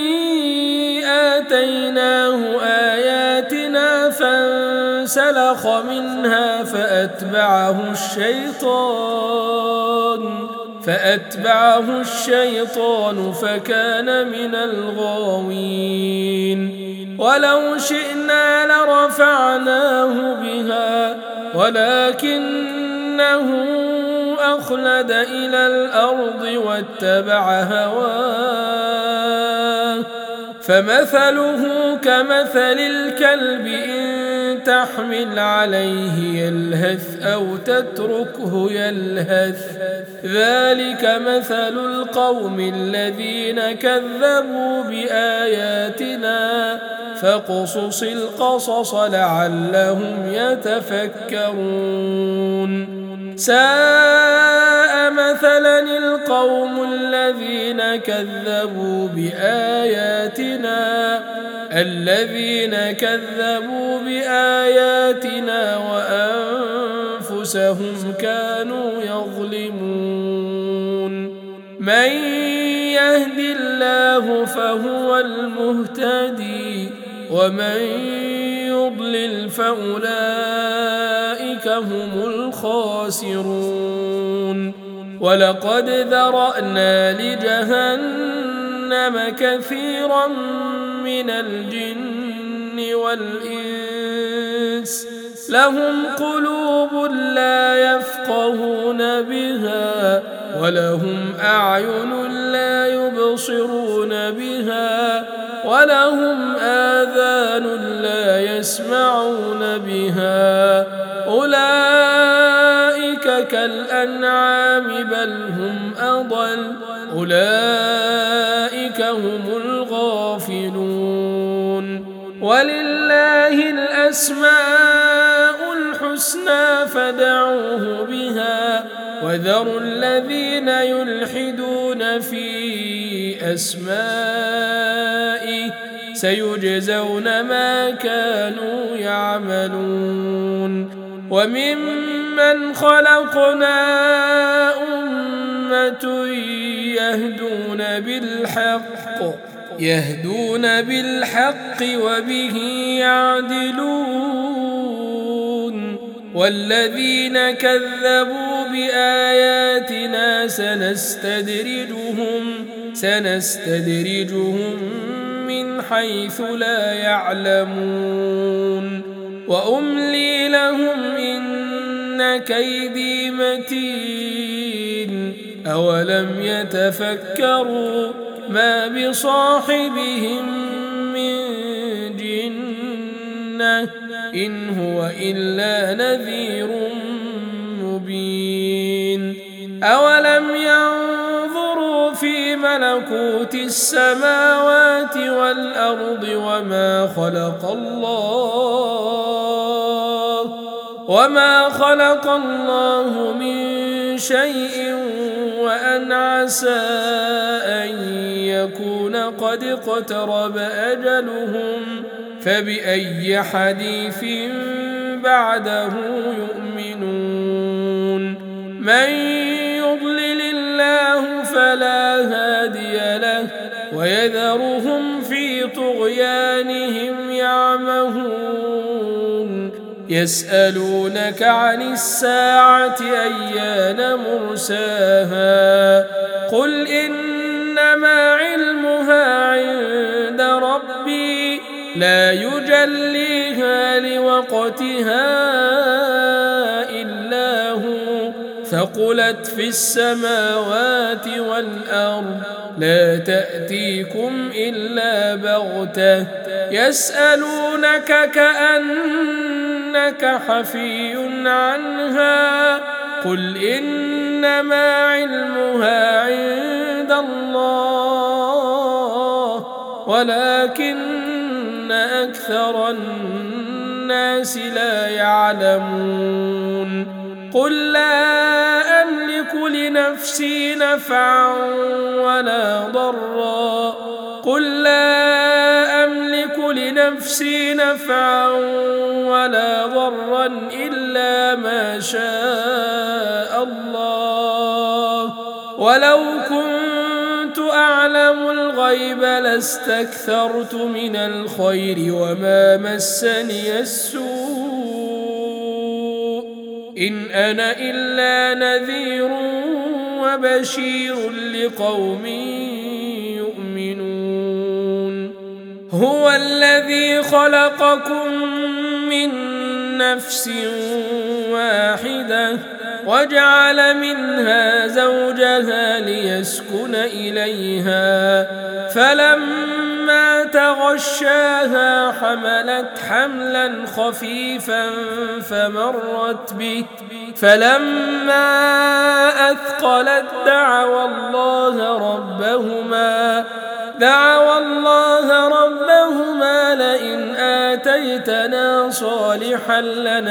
آتيناه آياتنا فانسلخ منها فأتبعه الشيطان فأتبعه الشيطان فكان من الغاوين. ولو شئنا لرفعناه بها ولكنه أخلد إلى الأرض واتبع هواه فمثله كمثل الكلب إن تحمل عليه يلهث أو تتركه يلهث ذلك مثل القوم الذين كذبوا بآياتنا فاقصص القصص لعلهم يتفكرون. ساء مثلا القوم الذين كذبوا بآياتنا الذين كذبوا بآياتنا وأنفسهم كانوا يظلمون. من يهد الله فهو المهتدي ومن يضلل فأولئك هم الخاسرون. ولقد ذرأنا لجهنم كثيرا من الجن والإنس لهم قلوب لا يفقهون بها ولهم أعين لا يبصرون بها ولهم آذان لا يسمعون بها أولئك كالأنعام بل هم أضل أولئك هم الغافلون. ولله الأسماء الحسنى فدعوه بها وذروا الذين يلحدون في أسمائه سيجزون ما كانوا يعملون. وممن خلقنا أمة أمة يهدون بالحق يهدون بالحق وبه يعدلون والذين كذبوا بآياتنا سنستدرجهم سنستدرجهم من حيث لا يعلمون وأملي لهم إن كيدي متين أولم يتفكروا ما بصاحبهم من جنة إن هو إلا نذير مبين أولم ينظروا في ملكوت السماوات والأرض وما خلق الله وما خلق الله من شيء وأن عسى أن يكون قد اقترب أجلهم فبأي حديث بعده يؤمنون من يضلل الله فلا هادي له ويذرهم في طغيانهم يعمهون يسألونك عن الساعة أيان مرساها قل إنما علمها عند ربي لا يجليها لوقتها إلا هو ثقلت في السماوات والأرض لا تأتيكم إلا بغتة يسألونك كأنك حفي عنها قل إنما علمها عند الله ولكن أكثر الناس لا يعلمون قل لا أملك لنفسي نفعا ولا ضرا قل لا أملك لنفسي نفعا ولا ضرا إلا ما شاء الله ولو كنت أعلم الغيب لاستكثرت من الخير وما مسني السوء إن أنا إلا نذير وبشير لقوم يؤمنون هو الذي خلقكم من نفس واحدة وجعل منها زوجها ليسكن إليها فلما تغشاها حملت حملا خفيفا فمرت به فلما أثقلت دعوا الله ربهما دعوا الله ربهما لئن آتيتنا صالحا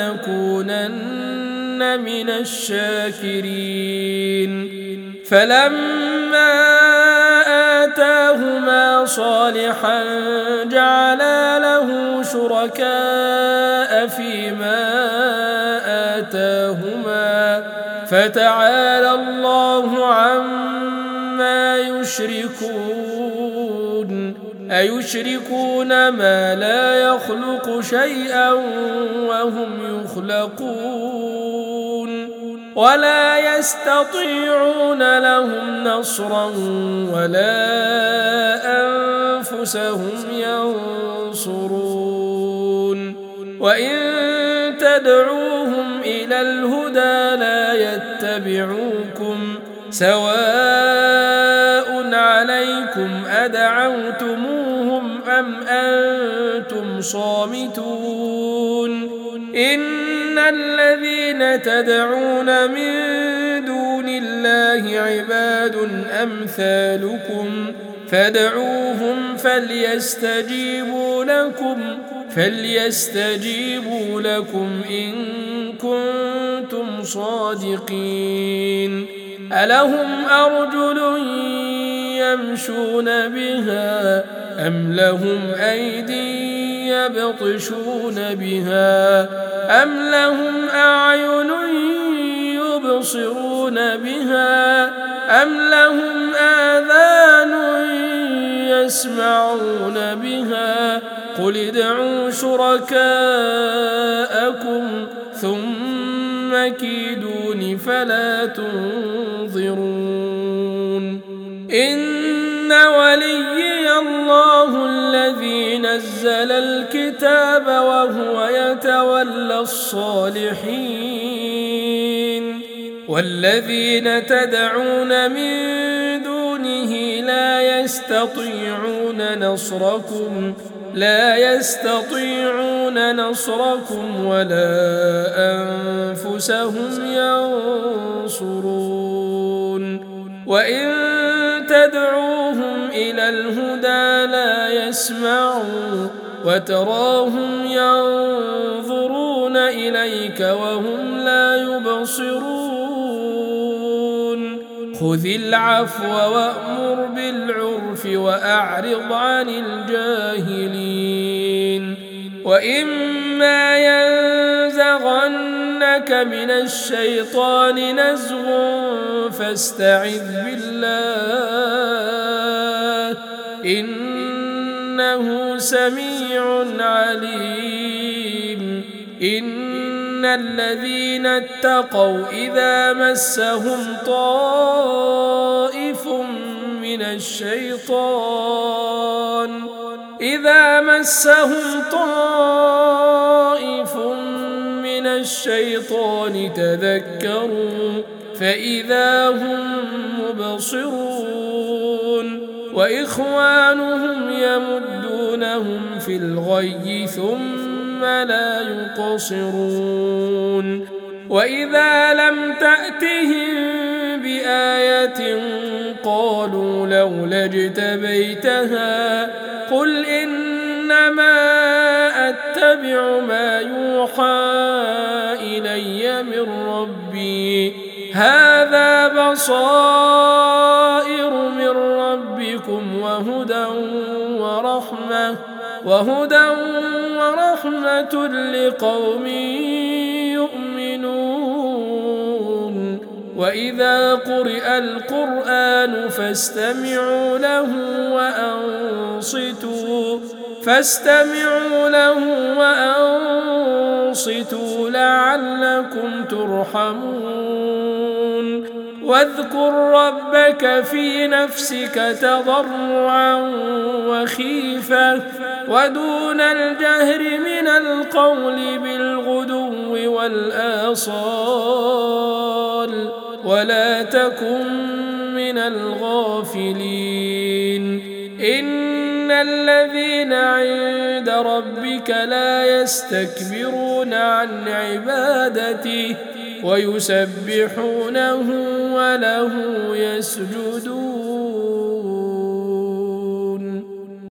لنكونن من الشاكرين فلما آتاهما صالحا جعلا له شركاء فيما آتاهما فتعالى الله عما يشركون أيشركون ما لا يخلق شيئا وهم يخلقون ولا يستطيعون لهم نصرا ولا أنفسهم ينصرون وإن تدعوهم إلى الهدى لا يتبعوكم سواء عليكم أدعوتموهم أم أنتم صامتون إن الذين تدعون من دون الله عباد أمثالكم فادعوهم فليستجيبوا لكم فليستجيبوا لكم إن كنتم صادقين ألهم أرجل يمشون بها أم لهم أيدي يبطشون بها أم لهم أعين يبصرون بها أم لهم آذان يسمعون بها قل ادعوا شركاءكم ثم كيدون فلا تنظرون إن وليي الله الذي نزل الكتاب وهو يتولى الصالحين والذين تدعون من دونه لا يستطيعون نصركم لا يستطيعون نصركم ولا أنفسهم ينصرون وإن تدعوهم إلى الهدى لا يسمعوا وتراهم ينظرون إليك وهم لا يبصرون خذ العفو وأمر بالعرف وأعرض عن الجاهلين وإما ينزغنك من الشيطان نزغ فاستعذ بالله إنه سميع عليم إن الذين اتقوا إذا مسهم طائف من الشيطان إذا مسهم طائف من الشيطان تذكروا فإذا هم مبصرون وإخوانهم يمدونهم في الغي ثم لا يقصرون وإذا لم تأتهم بآية قالوا لولا اجتبيتها قل إنما أتبع ما يوحى إلي من ربي هذا بصائر من ربكم وهدى ورحمة وهدى ورحمة لقوم يؤمنون وإذا قرئ القرآن فاستمعوا له وأنصتوا فاستمعوا له وأنصتوا لعلكم ترحمون واذكر ربك في نفسك تضرعا وخيفة ودون الجهر من القول بالغدو والآصال ولا تكن من الغافلين إن الذين عند ربك لا يستكبرون عن عبادته ويسبحونه وله يسجدون